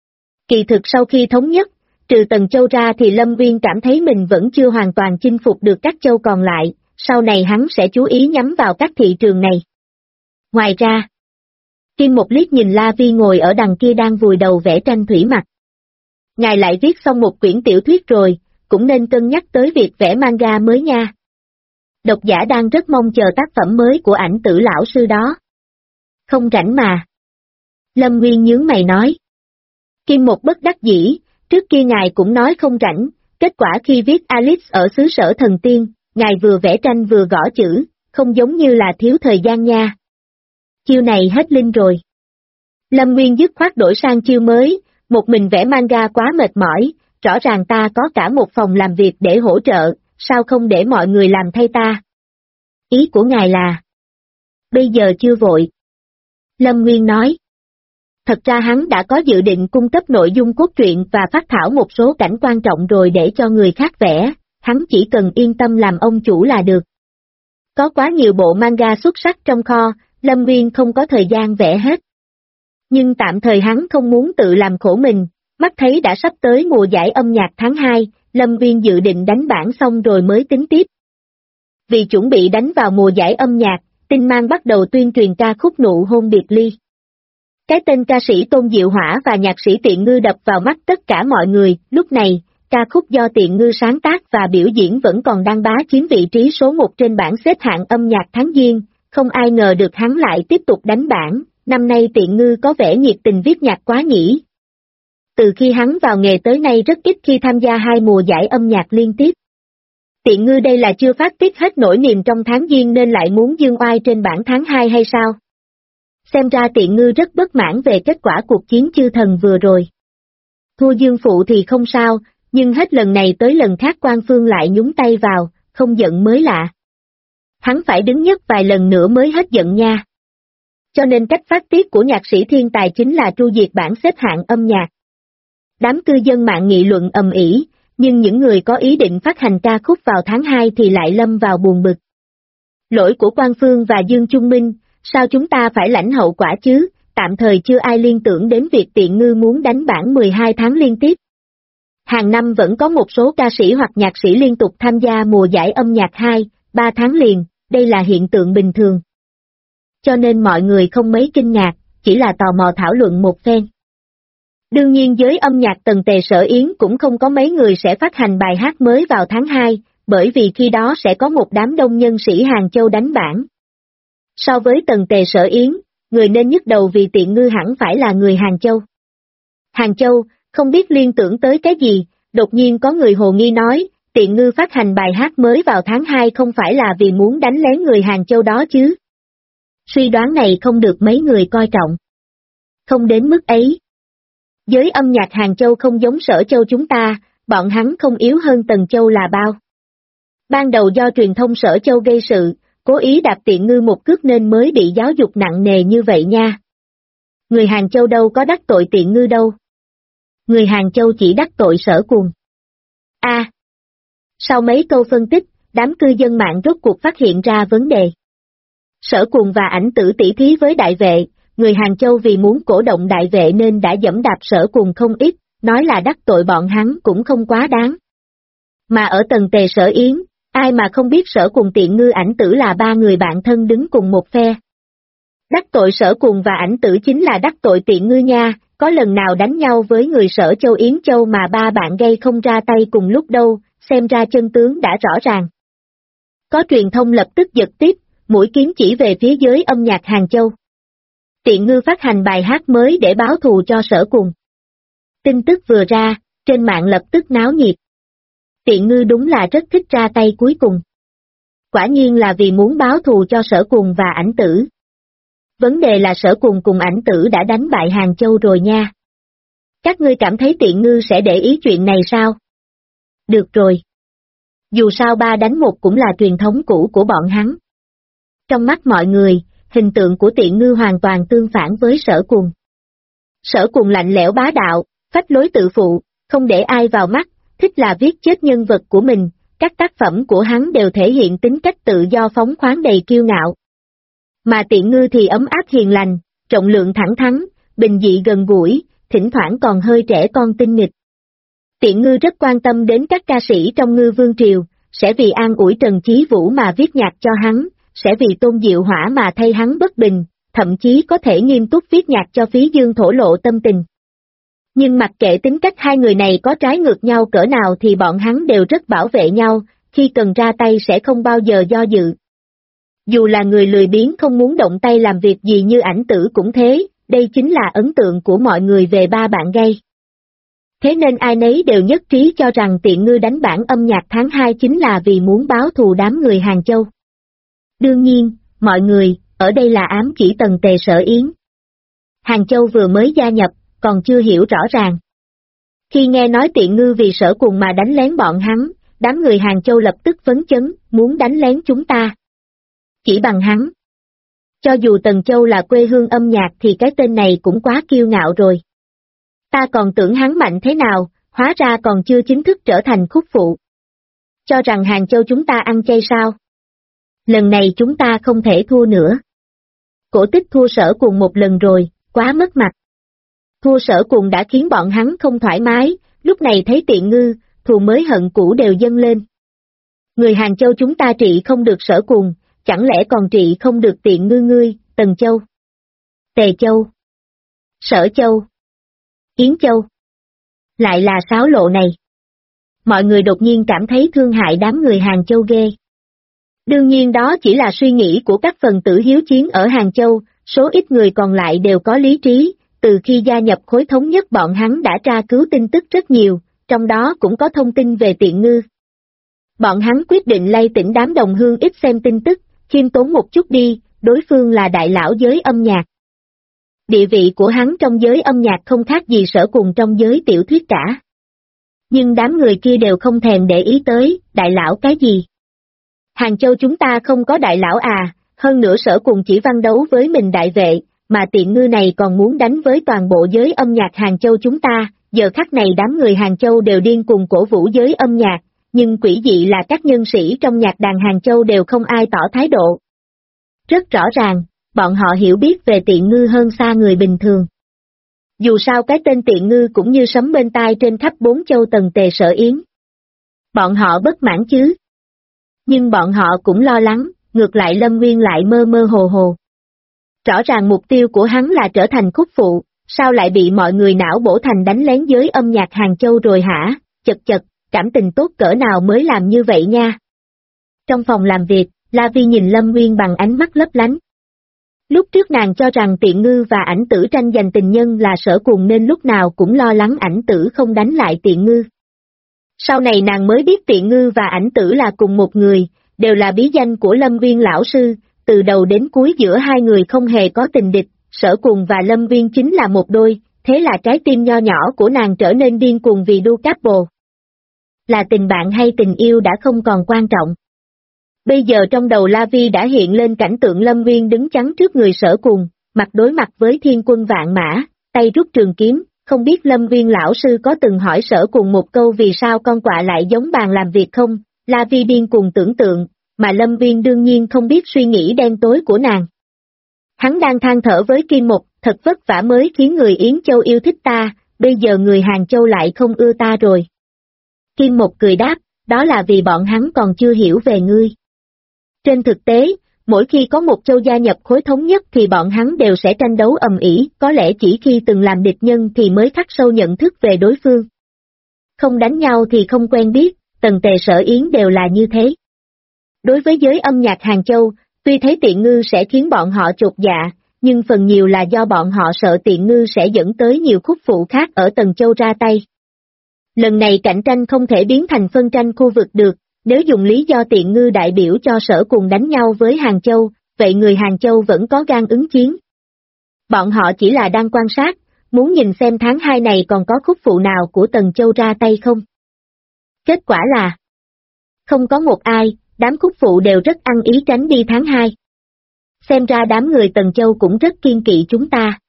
Kỳ thực sau khi thống nhất, trừ Tần Châu ra thì Lâm Nguyên cảm thấy mình vẫn chưa hoàn toàn chinh phục được các châu còn lại, sau này hắn sẽ chú ý nhắm vào các thị trường này. Ngoài ra, Kim Mục liếc nhìn La Vi ngồi ở đằng kia đang vùi đầu vẽ tranh thủy mặc. Ngài lại viết xong một quyển tiểu thuyết rồi, cũng nên cân nhắc tới việc vẽ manga mới nha. Độc giả đang rất mong chờ tác phẩm mới của ảnh Tử lão sư đó. Không rảnh mà. Lâm Nguyên nhướng mày nói. Kim Mục bất đắc dĩ, trước kia ngài cũng nói không rảnh, Kết quả khi viết Alice ở xứ sở thần tiên, ngài vừa vẽ tranh vừa gõ chữ, không giống như là thiếu thời gian nha. Chiêu này hết linh rồi. Lâm Nguyên dứt khoát đổi sang chiêu mới, một mình vẽ manga quá mệt mỏi, rõ ràng ta có cả một phòng làm việc để hỗ trợ, sao không để mọi người làm thay ta? Ý của ngài là... Bây giờ chưa vội. Lâm Nguyên nói. Thật ra hắn đã có dự định cung cấp nội dung cốt truyện và phát thảo một số cảnh quan trọng rồi để cho người khác vẽ, hắn chỉ cần yên tâm làm ông chủ là được. Có quá nhiều bộ manga xuất sắc trong kho, Lâm Nguyên không có thời gian vẽ hết. Nhưng tạm thời hắn không muốn tự làm khổ mình, mắt thấy đã sắp tới mùa giải âm nhạc tháng 2, Lâm Nguyên dự định đánh bản xong rồi mới tính tiếp. Vì chuẩn bị đánh vào mùa giải âm nhạc, Tinh Mang bắt đầu tuyên truyền ca khúc Nụ hôn biệt ly. Cái tên ca sĩ Tôn Diệu Hỏa và nhạc sĩ Tiện Ngư đập vào mắt tất cả mọi người, lúc này, ca khúc do Tiện Ngư sáng tác và biểu diễn vẫn còn đang bá chiếm vị trí số 1 trên bảng xếp hạng âm nhạc tháng Giêng, không ai ngờ được hắn lại tiếp tục đánh bản, năm nay Tiện Ngư có vẻ nhiệt tình viết nhạc quá nhỉ. Từ khi hắn vào nghề tới nay rất ít khi tham gia 2 mùa giải âm nhạc liên tiếp. Tiện Ngư đây là chưa phát tiết hết nỗi niềm trong tháng Giêng nên lại muốn dương oai trên bảng tháng 2 hay sao? Xem ra Tiện Ngư rất bất mãn về kết quả cuộc chiến chư thần vừa rồi. Thua Dương Phụ thì không sao, nhưng hết lần này tới lần khác Quan Phương lại nhúng tay vào, không giận mới lạ. Hắn phải đứng nhất vài lần nữa mới hết giận nha. Cho nên cách phát tiết của nhạc sĩ thiên tài chính là tru diệt bảng xếp hạng âm nhạc. Đám cư dân mạng nghị luận ầm ĩ, nhưng những người có ý định phát hành ca khúc vào tháng 2 thì lại lâm vào buồn bực. Lỗi của Quan Phương và Dương Trung Minh, sao chúng ta phải lãnh hậu quả chứ, tạm thời chưa ai liên tưởng đến việc Tiện Ngư muốn đánh bản 12 tháng liên tiếp. Hàng năm vẫn có một số ca sĩ hoặc nhạc sĩ liên tục tham gia mùa giải âm nhạc 2, 3 tháng liền, đây là hiện tượng bình thường. Cho nên mọi người không mấy kinh ngạc, chỉ là tò mò thảo luận một phen. Đương nhiên giới âm nhạc Tần Tề Sở Yến cũng không có mấy người sẽ phát hành bài hát mới vào tháng 2, bởi vì khi đó sẽ có một đám đông nhân sĩ Hàng Châu đánh bản. So với Tần Tề Sở Yến, người nên nhức đầu vì Tiện Ngư hẳn phải là người Hàng Châu. Hàng Châu, không biết liên tưởng tới cái gì, đột nhiên có người hồ nghi nói, Tiện Ngư phát hành bài hát mới vào tháng 2 không phải là vì muốn đánh lén người Hàng Châu đó chứ. Suy đoán này không được mấy người coi trọng. Không đến mức ấy. Giới âm nhạc Hàng Châu không giống Sở Châu chúng ta, bọn hắn không yếu hơn Tần Châu là bao. Ban đầu do truyền thông Sở Châu gây sự, cố ý đạp Tiện Ngư một cước nên mới bị giáo dục nặng nề như vậy nha. Người Hàng Châu đâu có đắc tội Tiện Ngư đâu. Người Hàng Châu chỉ đắc tội Sở Cuồng. Sau mấy câu phân tích, đám cư dân mạng rốt cuộc phát hiện ra vấn đề. Sở Cuồng và Ảnh Tử tỷ thí với Đại Vệ, người Hàng Châu vì muốn cổ động Đại Vệ nên đã giẫm đạp Sở Cuồng không ít, nói là đắc tội bọn hắn cũng không quá đáng. Mà ở Tần Tề Sở Yến, ai mà không biết Sở Cuồng Tiện Ngư Ảnh Tử là 3 người bạn thân đứng cùng một phe. Đắc tội Sở Cuồng và Ảnh Tử chính là đắc tội Tiện Ngư nha, có lần nào đánh nhau với người Sở Châu Yến Châu mà 3 bạn gây không ra tay cùng lúc đâu, xem ra chân tướng đã rõ ràng. Có truyền thông lập tức giật tiếp, mũi kiếm chỉ về phía giới âm nhạc Hàng Châu. Tiện Ngư phát hành bài hát mới để báo thù cho Sở Cuồng. Tin tức vừa ra, trên mạng lập tức náo nhiệt. Tiện Ngư đúng là rất thích ra tay cuối cùng. Quả nhiên là vì muốn báo thù cho Sở Cuồng và Ảnh Tử. Vấn đề là Sở Cuồng cùng Ảnh Tử đã đánh bại Hàng Châu rồi nha. Các ngươi cảm thấy Tiện Ngư sẽ để ý chuyện này sao? Được rồi. Dù sao 3 đánh 1 cũng là truyền thống cũ của bọn hắn. Trong mắt mọi người, hình tượng của Tiện Ngư hoàn toàn tương phản với Sở Cuồng. Sở Cuồng lạnh lẽo bá đạo, phách lối tự phụ, không để ai vào mắt, thích là viết chết nhân vật của mình, các tác phẩm của hắn đều thể hiện tính cách tự do phóng khoáng đầy kiêu ngạo. Mà Tiện Ngư thì ấm áp hiền lành, trọng lượng thẳng thắn, bình dị gần gũi, thỉnh thoảng còn hơi trẻ con tinh nghịch. Tiện Ngư rất quan tâm đến các ca sĩ trong Ngư Vương Triều, sẽ vì an ủi Trần Chí Vũ mà viết nhạc cho hắn, sẽ vì Tôn Diệu Hỏa mà thay hắn bất bình, thậm chí có thể nghiêm túc viết nhạc cho Phí Dương thổ lộ tâm tình. Nhưng mặc kệ tính cách hai người này có trái ngược nhau cỡ nào thì bọn hắn đều rất bảo vệ nhau, khi cần ra tay sẽ không bao giờ do dự. Dù là người lười biếng không muốn động tay làm việc gì như Ảnh Tử cũng thế, đây chính là ấn tượng của mọi người về 3 bạn gay. Thế nên ai nấy đều nhất trí cho rằng Tiện Ngư đánh bản âm nhạc tháng 2 chính là vì muốn báo thù đám người Hàng Châu. Đương nhiên, mọi người, ở đây là ám chỉ Tần Tề Sở Yến. Hàng Châu vừa mới gia nhập, còn chưa hiểu rõ ràng. Khi nghe nói Tiện Ngư vì Sở Cùng mà đánh lén bọn hắn, đám người Hàng Châu lập tức phấn chấn, muốn đánh lén chúng ta. Chỉ bằng hắn. Cho dù Tần Châu là quê hương âm nhạc thì cái tên này cũng quá kiêu ngạo rồi. Ta còn tưởng hắn mạnh thế nào, hóa ra còn chưa chính thức trở thành khúc phụ. Cho rằng Hàng Châu chúng ta ăn chay sao? Lần này chúng ta không thể thua nữa. Cổ Tích thua Sở Cùng một lần rồi, quá mất mặt. Thua Sở Cùng đã khiến bọn hắn không thoải mái, lúc này thấy Tiện Ngư, thù mới hận cũ đều dâng lên. Người Hàng Châu chúng ta trị không được Sở Cùng, chẳng lẽ còn trị không được Tiện Ngư ngươi, Tần Châu, Tề Châu, Sở Châu, Yến Châu. Lại là sáo lộ này. Mọi người đột nhiên cảm thấy thương hại đám người Hàng Châu ghê. Đương nhiên đó chỉ là suy nghĩ của các phần tử hiếu chiến ở Hàng Châu, số ít người còn lại đều có lý trí, từ khi gia nhập khối thống nhất bọn hắn đã tra cứu tin tức rất nhiều, trong đó cũng có thông tin về Tiện Ngư. Bọn hắn quyết định lay tỉnh đám đồng hương ít xem tin tức, khiêm tốn một chút đi, đối phương là đại lão giới âm nhạc. Địa vị của hắn trong giới âm nhạc không khác gì Sở Cùng trong giới tiểu thuyết cả. Nhưng đám người kia đều không thèm để ý tới, đại lão cái gì? Hàng Châu chúng ta không có đại lão à, hơn nữa Sở Cùng chỉ văn đấu với mình đại vệ, mà Tiện Ngư này còn muốn đánh với toàn bộ giới âm nhạc Hàng Châu chúng ta, giờ khắc này đám người Hàng Châu đều điên cùng cổ vũ giới âm nhạc, nhưng quỷ dị là các nhân sĩ trong nhạc đàn Hàng Châu đều không ai tỏ thái độ. Rất rõ ràng, bọn họ hiểu biết về Tiện Ngư hơn xa người bình thường. Dù sao cái tên Tiện Ngư cũng như sấm bên tai trên khắp 4 châu Tần Tề Sở Yến. Bọn họ bất mãn chứ. Nhưng bọn họ cũng lo lắng, ngược lại Lâm Nguyên lại mơ mơ hồ hồ. Rõ ràng mục tiêu của hắn là trở thành khúc phụ, sao lại bị mọi người não bổ thành đánh lén giới âm nhạc Hàng Châu rồi hả, chật chật, cảm tình tốt cỡ nào mới làm như vậy nha. Trong phòng làm việc, La Vi nhìn Lâm Nguyên bằng ánh mắt lấp lánh. Lúc trước nàng cho rằng Tiện Ngư và Ảnh Tử tranh giành tình nhân là Sở Cùng nên lúc nào cũng lo lắng Ảnh Tử không đánh lại Tiện Ngư. Sau này nàng mới biết Tiện Ngư và Ảnh Tử là cùng một người, đều là bí danh của Lâm Viên lão sư, từ đầu đến cuối giữa hai người không hề có tình địch, Sở Cùng và Lâm Viên chính là một đôi, thế là trái tim nho nhỏ của nàng trở nên điên cuồng vì Du Capo. Là tình bạn hay tình yêu đã không còn quan trọng. Bây giờ trong đầu La Vi đã hiện lên cảnh tượng Lâm Viên đứng chắn trước người Sở Cùng, mặt đối mặt với thiên quân vạn mã, tay rút trường kiếm, không biết Lâm Viên lão sư có từng hỏi Sở Cùng một câu vì sao con quạ lại giống bàn làm việc không, La Vi điên cuồng tưởng tượng, mà Lâm Viên đương nhiên không biết suy nghĩ đen tối của nàng. Hắn đang than thở với Kim Mục, thật vất vả mới khiến người Yến Châu yêu thích ta, bây giờ người Hàng Châu lại không ưa ta rồi. Kim Mục cười đáp, đó là vì bọn hắn còn chưa hiểu về ngươi. Trên thực tế, mỗi khi có một châu gia nhập khối thống nhất thì bọn hắn đều sẽ tranh đấu ầm ĩ, có lẽ chỉ khi từng làm địch nhân thì mới khắc sâu nhận thức về đối phương. Không đánh nhau thì không quen biết, Tần Tề Sở Yến đều là như thế. Đối với giới âm nhạc Hàng Châu, tuy thấy Tiện Ngư sẽ khiến bọn họ chột dạ, nhưng phần nhiều là do bọn họ sợ Tiện Ngư sẽ dẫn tới nhiều khúc phụ khác ở Tần Châu ra tay. Lần này cạnh tranh không thể biến thành phân tranh khu vực được, nếu dùng lý do Tiện Ngư đại biểu cho Sở Cùng đánh nhau với Hàng Châu, vậy người Hàng Châu vẫn có gan ứng chiến. Bọn họ chỉ là đang quan sát, muốn nhìn xem tháng 2 này còn có khúc phụ nào của Tần Châu ra tay không. Kết quả là không có một ai, đám khúc phụ đều rất ăn ý tránh đi tháng 2. Xem ra đám người Tần Châu cũng rất kiên kỵ chúng ta.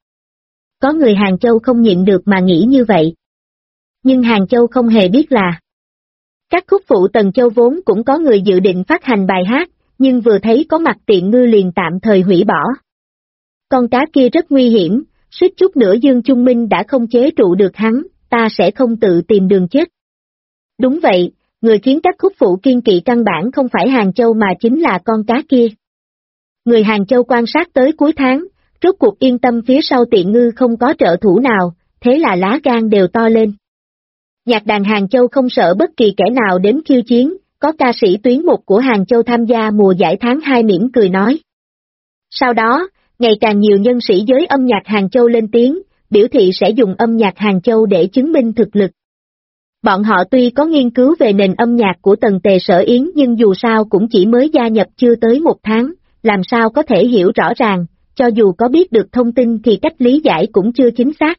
Có người Hàng Châu không nhịn được mà nghĩ như vậy. Nhưng Hàng Châu không hề biết là các khúc phụ Tần Châu vốn cũng có người dự định phát hành bài hát, nhưng vừa thấy có mặt Tiện Ngư liền tạm thời hủy bỏ. Con cá kia rất nguy hiểm, suýt chút nữa Dương Trung Minh đã không chế trụ được hắn, ta sẽ không tự tìm đường chết. Đúng vậy, người khiến các khúc phụ kiên kỵ căn bản không phải Hàng Châu mà chính là con cá kia. Người Hàng Châu quan sát tới cuối tháng, rốt cuộc yên tâm phía sau Tiện Ngư không có trợ thủ nào, thế là lá gan đều to lên. Nhạc đàn Hàng Châu không sợ bất kỳ kẻ nào đến khiêu chiến, có ca sĩ tuyến mục của Hàng Châu tham gia mùa giải tháng 2 mỉm cười nói. Sau đó, ngày càng nhiều nhân sĩ giới âm nhạc Hàng Châu lên tiếng, biểu thị sẽ dùng âm nhạc Hàng Châu để chứng minh thực lực, Bọn họ tuy có nghiên cứu về nền âm nhạc của Tần Tề Sở Yến nhưng dù sao cũng chỉ mới gia nhập chưa tới 1 tháng, làm sao có thể hiểu rõ ràng, cho dù có biết được thông tin thì cách lý giải cũng chưa chính xác.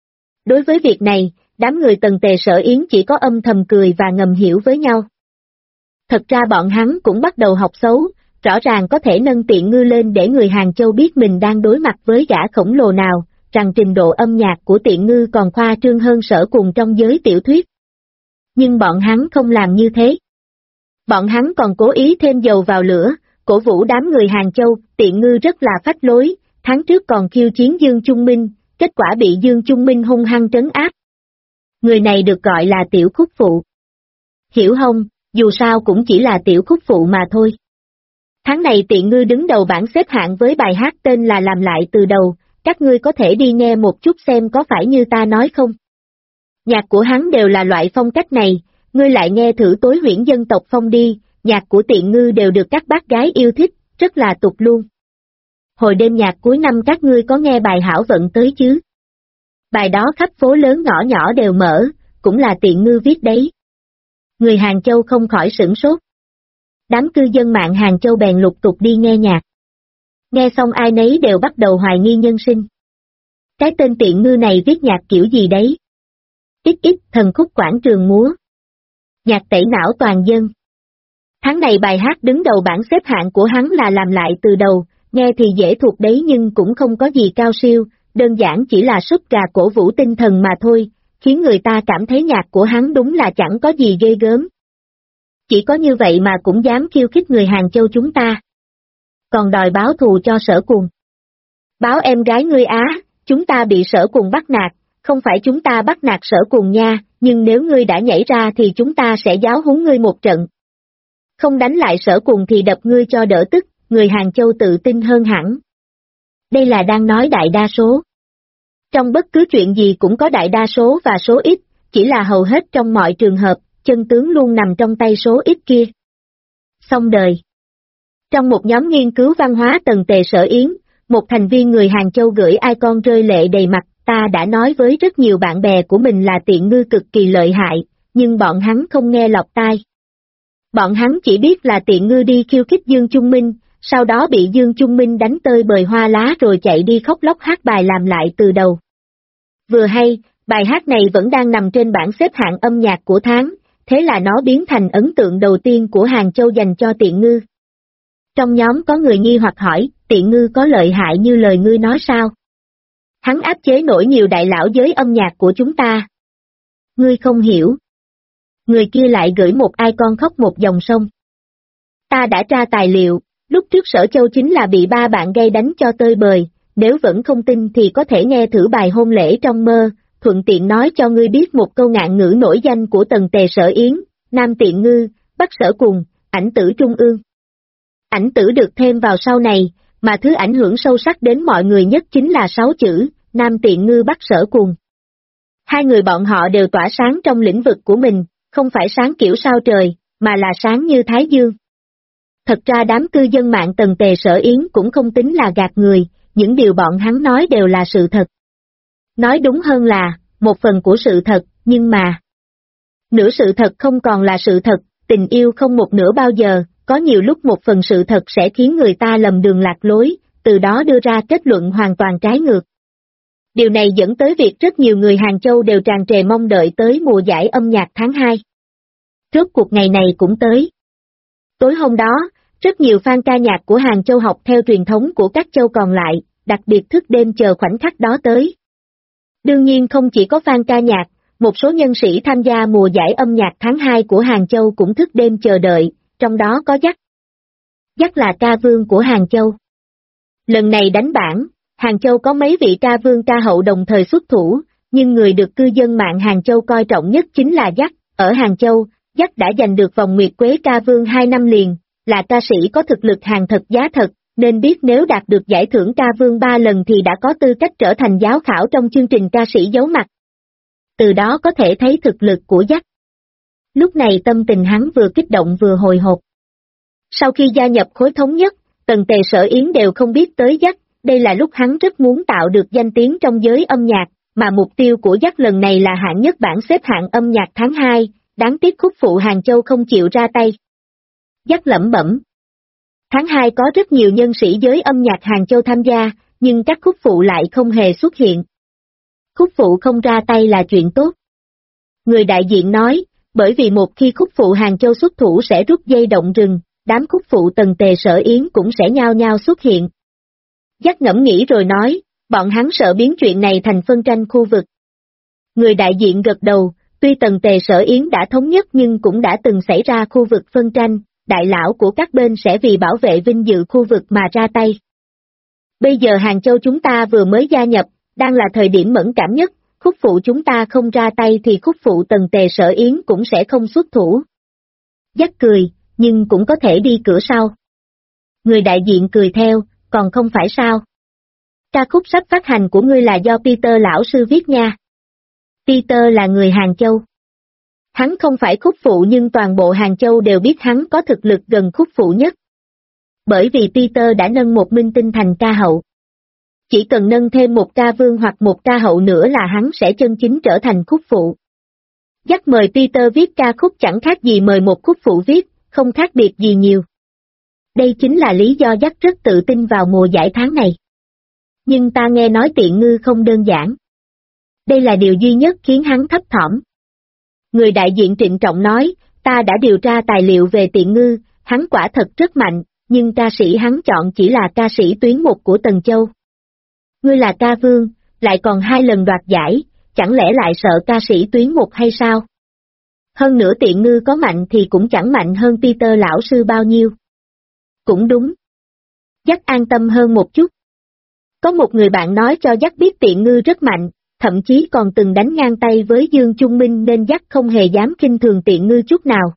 Đối với việc này, đám người Tần Tề Sở Yến chỉ có âm thầm cười và ngầm hiểu với nhau. Thật ra bọn hắn cũng bắt đầu học xấu, rõ ràng có thể nâng Tiện Ngư lên để người Hàng Châu biết mình đang đối mặt với gã khổng lồ nào, rằng trình độ âm nhạc của Tiện Ngư còn khoa trương hơn Sở Cùng trong giới tiểu thuyết. Nhưng bọn hắn không làm như thế. Bọn hắn còn cố ý thêm dầu vào lửa, cổ vũ đám người Hàng Châu. Tiện Ngư rất là phách lối, tháng trước còn khiêu chiến Dương Trung Minh, kết quả bị Dương Trung Minh hung hăng trấn áp. Người này được gọi là tiểu khúc phụ. Hiểu không, dù sao cũng chỉ là tiểu khúc phụ mà thôi. Tháng này Tiện Ngư đứng đầu bảng xếp hạng với bài hát tên là Làm Lại Từ Đầu, các ngươi có thể đi nghe một chút xem có phải như ta nói không. Nhạc của hắn đều là loại phong cách này, ngươi lại nghe thử Tối Huyễn Dân Tộc Phong đi, nhạc của Tiện Ngư đều được các bác gái yêu thích, rất là tục luôn. Hồi đêm nhạc cuối năm các ngươi có nghe bài Hảo Vận tới chứ? Bài đó khắp phố lớn ngõ nhỏ đều mở, cũng là Tiện Ngư viết đấy. Người Hàng Châu không khỏi sửng sốt. Đám cư dân mạng Hàng Châu bèn lục tục đi nghe nhạc. Nghe xong ai nấy đều bắt đầu hoài nghi nhân sinh. Cái tên Tiện Ngư này viết nhạc kiểu gì đấy? Ít thần khúc quảng trường múa. Nhạc tẩy não toàn dân. Tháng này bài hát đứng đầu bảng xếp hạng của hắn là Làm Lại Từ Đầu, nghe thì dễ thuộc đấy nhưng cũng không có gì cao siêu, đơn giản chỉ là súp gà cổ vũ tinh thần mà thôi, khiến người ta cảm thấy nhạc của hắn đúng là chẳng có gì ghê gớm. Chỉ có như vậy mà cũng dám khiêu khích người Hàng Châu chúng ta. Còn đòi báo thù cho Sở Cùng. Báo em gái ngươi á, chúng ta bị Sở Cùng bắt nạt, không phải chúng ta bắt nạt Sở Cùng nha, nhưng nếu ngươi đã nhảy ra thì chúng ta sẽ giáo huấn ngươi một trận. Không đánh lại Sở Cùng thì đập ngươi cho đỡ tức, người Hàng Châu tự tin hơn hẳn. Đây là đang nói đại đa số. Trong bất cứ chuyện gì cũng có đại đa số và số ít, chỉ là hầu hết trong mọi trường hợp, chân tướng luôn nằm trong tay số ít kia. Xong đời. Trong một nhóm nghiên cứu văn hóa Tần Tề Sở Yến, một thành viên người Hàng Châu gửi icon rơi lệ đầy mặt, ta đã nói với rất nhiều bạn bè của mình là Tiện Ngư cực kỳ lợi hại, nhưng bọn hắn không nghe lọt tai. Bọn hắn chỉ biết là Tiện Ngư đi khiêu khích Dương Trung Minh, sau đó bị Dương Trung Minh đánh tơi bời hoa lá rồi chạy đi khóc lóc hát bài Làm Lại Từ Đầu. Vừa hay, bài hát này vẫn đang nằm trên bảng xếp hạng âm nhạc của tháng, thế là nó biến thành ấn tượng đầu tiên của Hàng Châu dành cho Tiện Ngư. Trong nhóm có người nghi hoặc hỏi, Tiện Ngư có lợi hại như lời ngươi nói sao? Hắn áp chế nổi nhiều đại lão giới âm nhạc của chúng ta. Ngươi không hiểu. Người kia lại gửi một icon khóc một dòng sông. Ta đã tra tài liệu, lúc trước Sở Châu chính là bị 3 bạn gay đánh cho tơi bời, nếu vẫn không tin thì có thể nghe thử bài Hôn Lễ Trong Mơ, thuận tiện nói cho ngươi biết một câu ngạn ngữ nổi danh của Tần Tề Sở Yến, Nam Tiện Ngư, Bắc Sở Cùng, ảnh tử Trung ương. Ảnh tử được thêm vào sau này, mà thứ ảnh hưởng sâu sắc đến mọi người nhất chính là 6 chữ, Nam Tiện Ngư Bắc Sở Cùng. Hai người bọn họ đều tỏa sáng trong lĩnh vực của mình, không phải sáng kiểu sao trời, mà là sáng như Thái Dương. Thật ra đám cư dân mạng Tần Tề Sở Yến cũng không tính là gạt người, những điều bọn hắn nói đều là sự thật. Nói đúng hơn là, một phần của sự thật, nhưng mà nửa sự thật không còn là sự thật, tình yêu không một nửa bao giờ, có nhiều lúc một phần sự thật sẽ khiến người ta lầm đường lạc lối, từ đó đưa ra kết luận hoàn toàn trái ngược. Điều này dẫn tới việc rất nhiều người Hàng Châu đều tràn trề mong đợi tới mùa giải âm nhạc tháng 2. Rốt cuộc ngày này cũng tới. Tối hôm đó, rất nhiều fan ca nhạc của Hàng Châu học theo truyền thống của các châu còn lại, đặc biệt thức đêm chờ khoảnh khắc đó tới. Đương nhiên không chỉ có fan ca nhạc, một số nhân sĩ tham gia mùa giải âm nhạc tháng 2 của Hàng Châu cũng thức đêm chờ đợi, trong đó có Jack. Jack là ca vương của Hàng Châu. Lần này đánh bảng, Hàng Châu có mấy vị ca vương ca hậu đồng thời xuất thủ, nhưng người được cư dân mạng Hàng Châu coi trọng nhất chính là Jack. Ở Hàng Châu, Jack đã giành được vòng Nguyệt Quế ca vương 2 năm liền, là ca sĩ có thực lực hàng thật giá thật, nên biết nếu đạt được giải thưởng ca vương 3 lần thì đã có tư cách trở thành giám khảo trong chương trình ca sĩ giấu mặt. Từ đó có thể thấy thực lực của Jack. Lúc này tâm tình hắn vừa kích động vừa hồi hộp. Sau khi gia nhập khối thống nhất, Tần Tề Sở Yến đều không biết tới Jack, đây là lúc hắn rất muốn tạo được danh tiếng trong giới âm nhạc, mà mục tiêu của Jack lần này là hạng nhất bảng xếp hạng âm nhạc tháng 2, đáng tiếc khúc phụ Hàng Châu không chịu ra tay. Jack lẩm bẩm. Tháng 2 có rất nhiều nhân sĩ giới âm nhạc Hàng Châu tham gia, nhưng các khúc phụ lại không hề xuất hiện. Khúc phụ không ra tay là chuyện tốt. Người đại diện nói, bởi vì một khi khúc phụ Hàng Châu xuất thủ sẽ rút dây động rừng, đám khúc phụ Tần Tề Sở Yến cũng sẽ nhao nhao xuất hiện. Jack ngẫm nghĩ rồi nói, bọn hắn sợ biến chuyện này thành phân tranh khu vực. Người đại diện gật đầu, tuy Tần Tề Sở Yến đã thống nhất nhưng cũng đã từng xảy ra khu vực phân tranh, đại lão của các bên sẽ vì bảo vệ vinh dự khu vực mà ra tay. Bây giờ Hàng Châu chúng ta vừa mới gia nhập, đang là thời điểm mẫn cảm nhất, khúc phụ chúng ta không ra tay thì khúc phụ Tần Tề Sở Yến cũng sẽ không xuất thủ. Jack cười, nhưng cũng có thể đi cửa sau. Người đại diện cười theo, còn không phải sao? Ca khúc sắp phát hành của ngươi là do Peter lão sư viết nha. Peter là người Hàng Châu. Hắn không phải khúc phụ nhưng toàn bộ Hàng Châu đều biết hắn có thực lực gần khúc phụ nhất. Bởi vì Peter đã nâng một minh tinh thành ca hậu. Chỉ cần nâng thêm một ca vương hoặc một ca hậu nữa là hắn sẽ chân chính trở thành khúc phụ. Jack mời Peter viết ca khúc chẳng khác gì mời một khúc phụ viết, không khác biệt gì nhiều. Đây chính là lý do Jack rất tự tin vào mùa giải tháng này. Nhưng ta nghe nói Tiện Ngư không đơn giản. Đây là điều duy nhất khiến hắn thấp thỏm. Người đại diện trịnh trọng nói, ta đã điều tra tài liệu về Tiện Ngư, hắn quả thật rất mạnh, nhưng ca sĩ hắn chọn chỉ là ca sĩ tuyến một của Tần Châu. Ngươi là ca vương, lại còn 2 lần đoạt giải, chẳng lẽ lại sợ ca sĩ tuyến một hay sao? Hơn nữa Tiện Ngư có mạnh thì cũng chẳng mạnh hơn Peter lão sư bao nhiêu. Cũng đúng. Jack an tâm hơn một chút. Có một người bạn nói cho Jack biết Tiện Ngư rất mạnh, thậm chí còn từng đánh ngang tay với Dương Trung Minh nên Jack không hề dám khinh thường Tiện Ngư chút nào.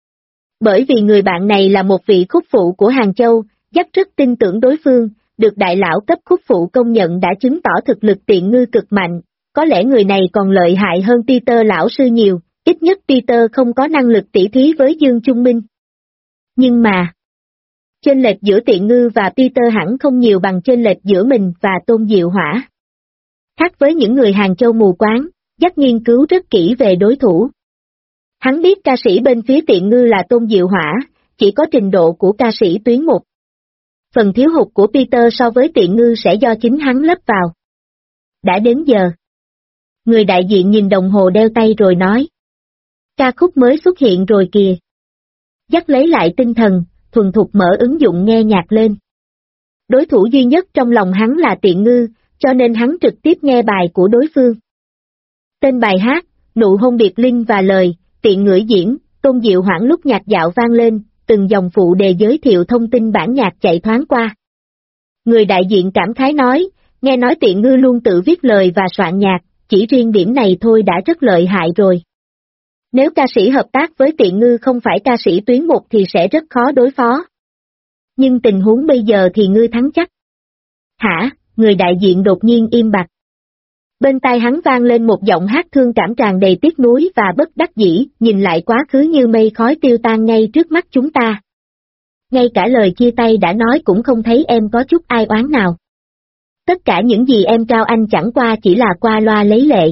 Bởi vì người bạn này là một vị khúc phụ của Hàng Châu, Jack rất tin tưởng đối phương, được đại lão cấp khúc phụ công nhận đã chứng tỏ thực lực Tiện Ngư cực mạnh, có lẽ người này còn lợi hại hơn Peter lão sư nhiều, ít nhất Peter không có năng lực tỉ thí với Dương Trung Minh. Nhưng mà, chênh lệch giữa Tiện Ngư và Peter hẳn không nhiều bằng chênh lệch giữa mình và Tôn Diệu Hỏa. Khác với những người Hàng Châu mù quáng, Jack nghiên cứu rất kỹ về đối thủ. Hắn biết ca sĩ bên phía Tiện Ngư là Tôn Diệu Hỏa, chỉ có trình độ của ca sĩ tuyến một. Phần thiếu hụt của Peter so với Tiện Ngư sẽ do chính hắn lấp vào. Đã đến giờ. Người đại diện nhìn đồng hồ đeo tay rồi nói. Ca khúc mới xuất hiện rồi kìa. Jack lấy lại tinh thần, thuần thục mở ứng dụng nghe nhạc lên. Đối thủ duy nhất trong lòng hắn là Tiện Ngư, cho nên hắn trực tiếp nghe bài của đối phương. Tên bài hát, Nụ hôn biệt linh và lời, Tiện ngửi diễn, Tôn Diệu Hoảng lúc nhạc dạo vang lên, từng dòng phụ đề giới thiệu thông tin bản nhạc chạy thoáng qua. Người đại diện cảm khái nói, nghe nói Tiện Ngư luôn tự viết lời và soạn nhạc, chỉ riêng điểm này thôi đã rất lợi hại rồi. Nếu ca sĩ hợp tác với Tiện Ngư không phải ca sĩ tuyến một thì sẽ rất khó đối phó. Nhưng tình huống bây giờ thì Ngư thắng chắc. Hả? Người đại diện đột nhiên im bặt. Bên tai hắn vang lên một giọng hát thương cảm tràn đầy tiếc nuối và bất đắc dĩ, nhìn lại quá khứ như mây khói tiêu tan ngay trước mắt chúng ta. Ngay cả lời chia tay đã nói cũng không thấy em có chút ai oán nào. Tất cả những gì em trao anh chẳng qua chỉ là qua loa lấy lệ.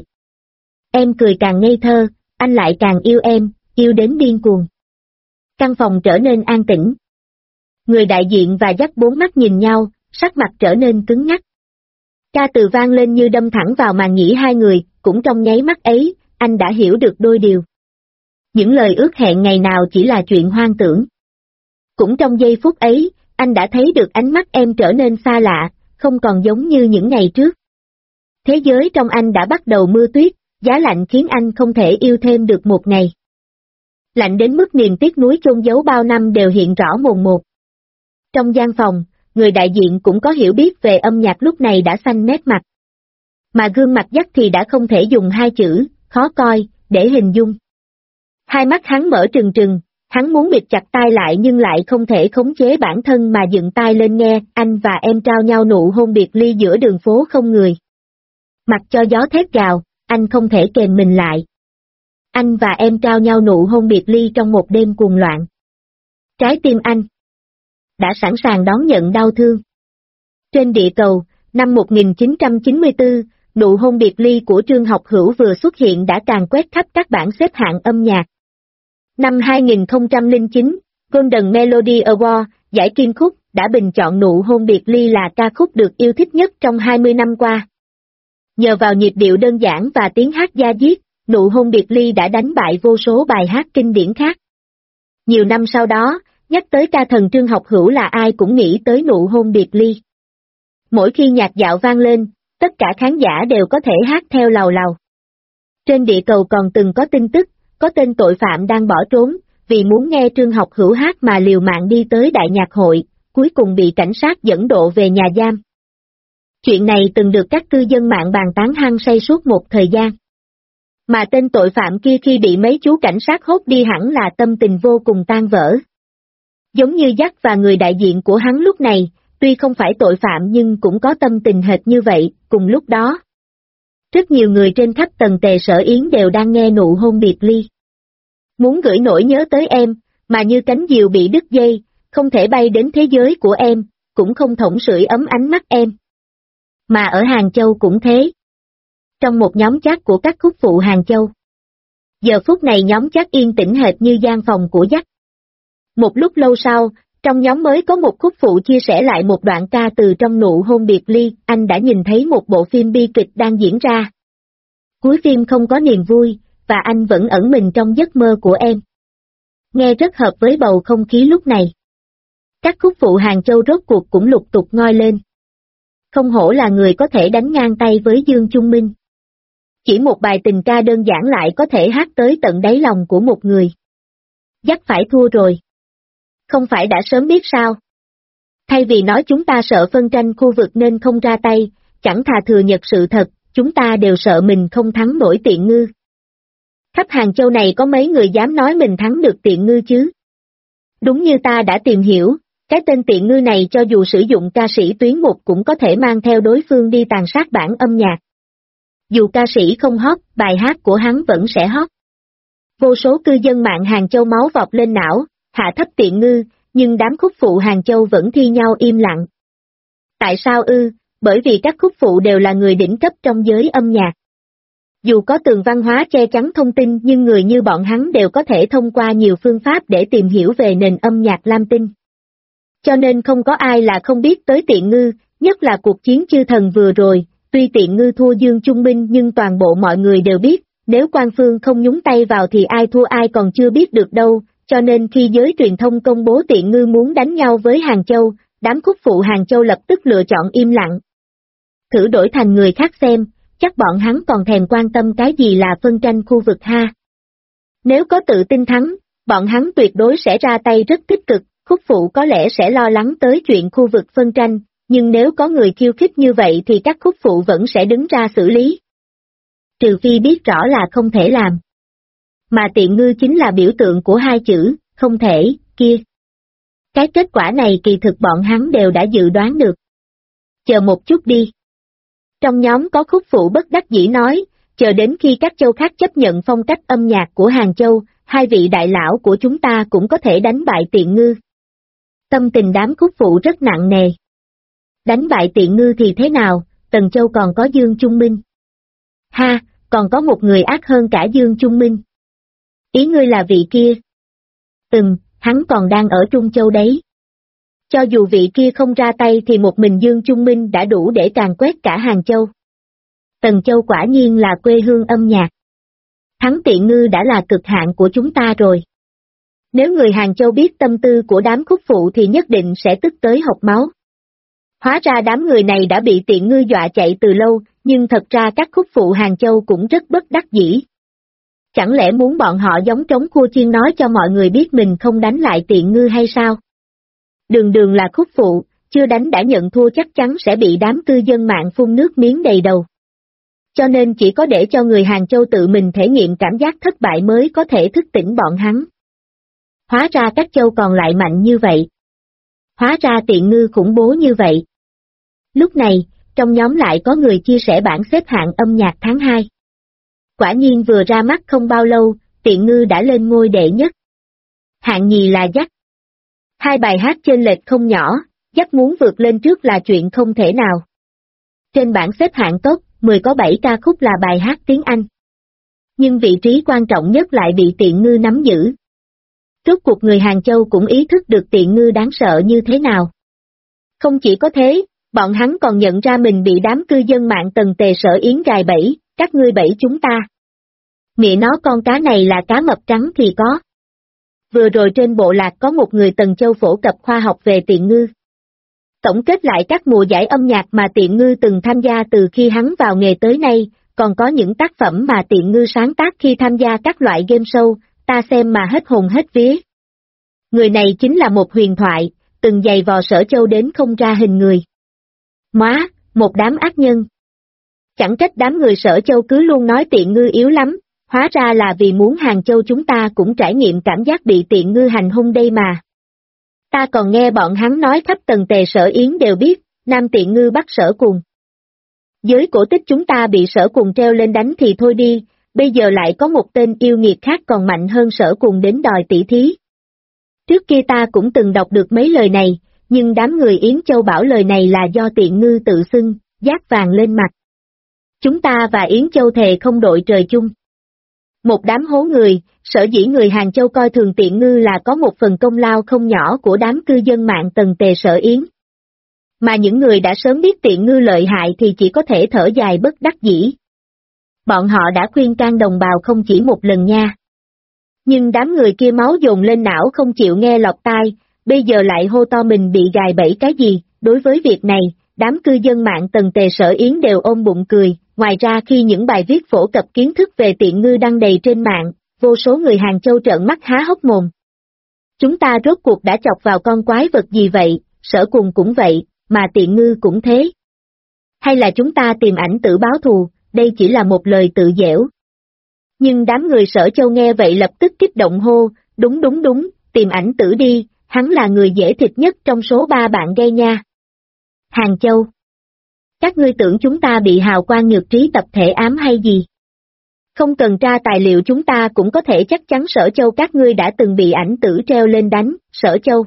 Em cười càng ngây thơ, anh lại càng yêu em, yêu đến điên cuồng. Căn phòng trở nên an tĩnh. Người đại diện và Jack bốn mắt nhìn nhau, sắc mặt trở nên cứng nhắc. Ca từ vang lên như đâm thẳng vào màn nhĩ hai người, cũng trong nháy mắt ấy, anh đã hiểu được đôi điều. Những lời ước hẹn ngày nào chỉ là chuyện hoang tưởng. Cũng trong giây phút ấy, anh đã thấy được ánh mắt em trở nên xa lạ, không còn giống như những ngày trước. Thế giới trong anh đã bắt đầu mưa tuyết, giá lạnh khiến anh không thể yêu thêm được một ngày. Lạnh đến mức niềm tiếc nuối chôn giấu bao năm đều hiện rõ mồn một. Trong gian phòng, người đại diện cũng có hiểu biết về âm nhạc lúc này đã xanh mét mặt. Mà gương mặt Jack thì đã không thể dùng hai chữ, khó coi, để hình dung. Hai mắt hắn mở trừng trừng, hắn muốn bịt chặt tai lại nhưng lại không thể khống chế bản thân mà dựng tai lên nghe, anh và em trao nhau nụ hôn biệt ly giữa đường phố không người. Mặc cho gió thét gào, anh không thể kềm mình lại. Anh và em trao nhau nụ hôn biệt ly trong một đêm cuồng loạn. Trái tim anh đã sẵn sàng đón nhận đau thương. Trên địa cầu, năm 1994, Nụ hôn biệt ly của Trương Học Hữu vừa xuất hiện đã càn quét khắp các bảng xếp hạng âm nhạc. Năm 2009, Golden Melody Award, giải Kim Khúc, đã bình chọn Nụ hôn biệt ly là ca khúc được yêu thích nhất trong 20 năm qua. Nhờ vào nhịp điệu đơn giản và tiếng hát da diết, Nụ hôn biệt ly đã đánh bại vô số bài hát kinh điển khác. Nhiều năm sau đó, nhắc tới ca thần Trương Học Hữu là ai cũng nghĩ tới Nụ hôn biệt ly. Mỗi khi nhạc dạo vang lên, tất cả khán giả đều có thể hát theo làu làu. Trên địa cầu còn từng có tin tức, có tên tội phạm đang bỏ trốn, vì muốn nghe Trương Học Hữu hát mà liều mạng đi tới đại nhạc hội, cuối cùng bị cảnh sát dẫn độ về nhà giam. Chuyện này từng được các cư dân mạng bàn tán hăng say suốt một thời gian. Mà tên tội phạm kia khi bị mấy chú cảnh sát hốt đi hẳn là tâm tình vô cùng tan vỡ. Giống như Jack và người đại diện của hắn lúc này, tuy không phải tội phạm nhưng cũng có tâm tình hệt như vậy. Cùng lúc đó, rất nhiều người trên khắp tầng Tề Sở Yến đều đang nghe Nụ hôn biệt ly. Muốn gửi nỗi nhớ tới em, mà như cánh diều bị đứt dây, không thể bay đến thế giới của em, cũng không thủng sưởi ấm ánh mắt em. Mà ở Hàng Châu cũng thế. Trong một nhóm chat của các khúc phụ Hàng Châu. Giờ phút này nhóm chat yên tĩnh hệt như gian phòng của Jack. Một lúc lâu sau, trong nhóm mới có một khúc phụ chia sẻ lại một đoạn ca từ trong Nụ hôn biệt ly, anh đã nhìn thấy một bộ phim bi kịch đang diễn ra. Cuối phim không có niềm vui, và anh vẫn ẩn mình trong giấc mơ của em. Nghe rất hợp với bầu không khí lúc này. Các khúc phụ Hàng Châu rốt cuộc cũng lục tục ngoi lên. Không hổ là người có thể đánh ngang tay với Dương Chung Minh. Chỉ một bài tình ca đơn giản lại có thể hát tới tận đáy lòng của một người. Dắt phải thua rồi. Không phải đã sớm biết sao? Thay vì nói chúng ta sợ phân tranh khu vực nên không ra tay, chẳng thà thừa nhận sự thật, chúng ta đều sợ mình không thắng nổi Tiện Ngư. Khắp Hàng Châu này có mấy người dám nói mình thắng được Tiện Ngư chứ? Đúng như ta đã tìm hiểu, cái tên Tiện Ngư này cho dù sử dụng ca sĩ tuyến một cũng có thể mang theo đối phương đi tàn sát bản âm nhạc. Dù ca sĩ không hot, bài hát của hắn vẫn sẽ hot. Vô số cư dân mạng Hàng Châu máu vọt lên não, hạ thấp Tiện Ngư, nhưng đám khúc phụ Hàng Châu vẫn thi nhau im lặng. Tại sao ư? Bởi vì các khúc phụ đều là người đỉnh cấp trong giới âm nhạc. Dù có tường văn hóa che chắn thông tin nhưng người như bọn hắn đều có thể thông qua nhiều phương pháp để tìm hiểu về nền âm nhạc Lam Tinh. Cho nên không có ai là không biết tới Tiện Ngư, nhất là cuộc chiến chư thần vừa rồi, tuy Tiện Ngư thua Dương Chung Minh nhưng toàn bộ mọi người đều biết, nếu quan phương không nhúng tay vào thì ai thua ai còn chưa biết được đâu, cho nên khi giới truyền thông công bố Tiện Ngư muốn đánh nhau với Hàng Châu, đám khúc phụ Hàng Châu lập tức lựa chọn im lặng. Thử đổi thành người khác xem, chắc bọn hắn còn thèm quan tâm cái gì là phân tranh khu vực ha. Nếu có tự tin thắng, bọn hắn tuyệt đối sẽ ra tay rất tích cực, khúc phụ có lẽ sẽ lo lắng tới chuyện khu vực phân tranh, nhưng nếu có người khiêu khích như vậy thì các khúc phụ vẫn sẽ đứng ra xử lý. Trừ phi biết rõ là không thể làm. Mà Tiện Ngư chính là biểu tượng của hai chữ, không thể, kia. Cái kết quả này kỳ thực bọn hắn đều đã dự đoán được. Chờ một chút đi. Trong nhóm có khúc phụ bất đắc dĩ nói, chờ đến khi các châu khác chấp nhận phong cách âm nhạc của Hàng Châu, hai vị đại lão của chúng ta cũng có thể đánh bại Tiện Ngư. Tâm tình đám khúc phụ rất nặng nề. Đánh bại Tiện Ngư thì thế nào, Tần Châu còn có Dương Chung Minh. Ha, còn có một người ác hơn cả Dương Chung Minh. Ý ngươi là vị kia? Hắn còn đang ở Trung Châu đấy. Cho dù vị kia không ra tay thì một mình Dương Chung Minh đã đủ để càn quét cả Hàng Châu. Tần Châu quả nhiên là quê hương âm nhạc. Thắng Tiện Ngư đã là cực hạn của chúng ta rồi. Nếu người Hàng Châu biết tâm tư của đám khúc phụ thì nhất định sẽ tức tới hộc máu. Hóa ra đám người này đã bị Tiện Ngư dọa chạy từ lâu, nhưng thật ra các khúc phụ Hàng Châu cũng rất bất đắc dĩ. Chẳng lẽ muốn bọn họ giống trống khua chiên nói cho mọi người biết mình không đánh lại Tiện Ngư hay sao? Đường là khúc phụ, chưa đánh đã nhận thua chắc chắn sẽ bị đám cư dân mạng phun nước miếng đầy đầu. Cho nên chỉ có để cho người Hàng Châu tự mình thể nghiệm cảm giác thất bại mới có thể thức tỉnh bọn hắn. Hóa ra các châu còn lại mạnh như vậy. Hóa ra Tiện Ngư khủng bố như vậy. Lúc này, trong nhóm lại có người chia sẻ bảng xếp hạng âm nhạc tháng 2. Quả nhiên vừa ra mắt không bao lâu, Tiện Ngư đã lên ngôi đệ nhất. Hạng nhì là Jack. Hai bài hát chênh lệch không nhỏ, Jack muốn vượt lên trước là chuyện không thể nào. Trên bảng xếp hạng top, 10 có 7 ca khúc là bài hát tiếng Anh. Nhưng vị trí quan trọng nhất lại bị Tiện Ngư nắm giữ. Rốt cuộc người Hàng Châu cũng ý thức được Tiện Ngư đáng sợ như thế nào. Không chỉ có thế, bọn hắn còn nhận ra mình bị đám cư dân mạng Tần Tề Sở Yến gài bẫy, các ngươi bẫy chúng ta. Mẹ nó con cá này là cá mập trắng thì có. Vừa rồi trên bộ lạc có một người Tần Châu phổ cập khoa học về Tiện Ngư. Tổng kết lại các mùa giải âm nhạc mà Tiện Ngư từng tham gia từ khi hắn vào nghề tới nay, còn có những tác phẩm mà Tiện Ngư sáng tác khi tham gia các loại game show, ta xem mà hết hồn hết vía. Người này chính là một huyền thoại, từng giày vò Sở Châu đến không ra hình người. Móa, một đám ác nhân. Chẳng trách đám người Sở Châu cứ luôn nói Tiện Ngư yếu lắm, hóa ra là vì muốn Hàng Châu chúng ta cũng trải nghiệm cảm giác bị Tiện Ngư hành hung đây mà. Ta còn nghe bọn hắn nói khắp Tần Tề Sở Yến đều biết, Nam Tiện Ngư bắt Sở Cuồng. Giới cổ tích chúng ta bị Sở Cuồng treo lên đánh thì thôi đi, bây giờ lại có một tên yêu nghiệt khác còn mạnh hơn Sở Cuồng đến đòi tỷ thí. Trước kia ta cũng từng đọc được mấy lời này, nhưng đám người Yến Châu bảo lời này là do Tiện Ngư tự xưng, dát vàng lên mặt. Chúng ta và Yến Châu thề không đội trời chung. Một đám hố người, sở dĩ người Hàng Châu coi thường Tiện Ngư là có một phần công lao không nhỏ của đám cư dân mạng Tần Tề Sở Yến. Mà những người đã sớm biết Tiện Ngư lợi hại thì chỉ có thể thở dài bất đắc dĩ. Bọn họ đã khuyên can đồng bào không chỉ một lần nha. Nhưng đám người kia máu dồn lên não không chịu nghe lọt tai, bây giờ lại hô to mình bị gài bẫy cái gì. Đối với việc này, đám cư dân mạng Tần Tề Sở Yến đều ôm bụng cười. Ngoài ra khi những bài viết phổ cập kiến thức về Tiện Ngư đăng đầy trên mạng, vô số người Hàng Châu trợn mắt há hốc mồm. Chúng ta rốt cuộc đã chọc vào con quái vật gì vậy, Sở Cuồng cũng vậy, mà Tiện Ngư cũng thế. Hay là chúng ta tìm ảnh tử báo thù, đây chỉ là một lời tự dẻo. Nhưng đám người Sở Châu nghe vậy lập tức kích động hô, đúng, tìm ảnh tử đi, hắn là người dễ thịt nhất trong số 3 bạn gây nha. Hàng Châu. Các ngươi tưởng chúng ta bị hào quang nhược trí tập thể ám hay gì? Không cần tra tài liệu chúng ta cũng có thể chắc chắn Sở Châu các ngươi đã từng bị ảnh tử treo lên đánh, Sở Châu.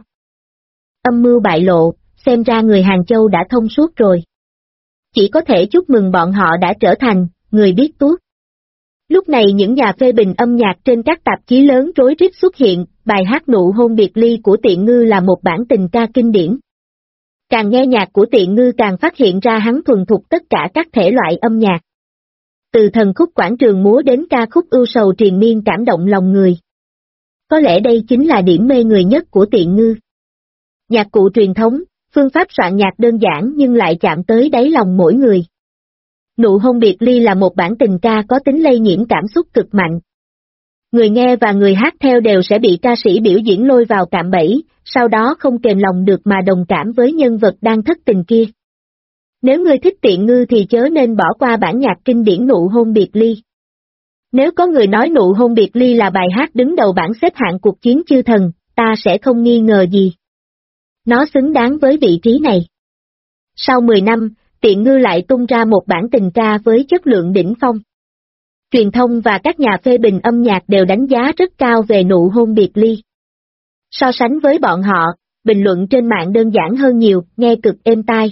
Âm mưu bại lộ, xem ra người Hàng Châu đã thông suốt rồi. Chỉ có thể chúc mừng bọn họ đã trở thành người biết tuốt. Lúc này những nhà phê bình âm nhạc trên các tạp chí lớn rối rít xuất hiện, bài hát Nụ Hôn Biệt Ly của Tiện Ngư là một bản tình ca kinh điển. Càng nghe nhạc của Tiện Ngư càng phát hiện ra hắn thuần thục tất cả các thể loại âm nhạc. Từ thần khúc quảng trường múa đến ca khúc ưu sầu triền miên cảm động lòng người. Có lẽ đây chính là điểm mê người nhất của Tiện Ngư. Nhạc cụ truyền thống, phương pháp soạn nhạc đơn giản nhưng lại chạm tới đáy lòng mỗi người. Nụ Hôn Biệt Ly là một bản tình ca có tính lây nhiễm cảm xúc cực mạnh. Người nghe và người hát theo đều sẽ bị ca sĩ biểu diễn lôi vào cạm bẫy, sau đó không kềm lòng được mà đồng cảm với nhân vật đang thất tình kia. Nếu ngươi thích Tiện Ngư thì chớ nên bỏ qua bản nhạc kinh điển Nụ Hôn Biệt Ly. Nếu có người nói Nụ Hôn Biệt Ly là bài hát đứng đầu bảng xếp hạng cuộc chiến chư thần, ta sẽ không nghi ngờ gì. Nó xứng đáng với vị trí này. Sau 10 năm, Tiện Ngư lại tung ra một bản tình ca với chất lượng đỉnh phong. Truyền thông và các nhà phê bình âm nhạc đều đánh giá rất cao về Nụ Hôn Biệt Ly. So sánh với bọn họ, bình luận trên mạng đơn giản hơn nhiều, nghe cực êm tai.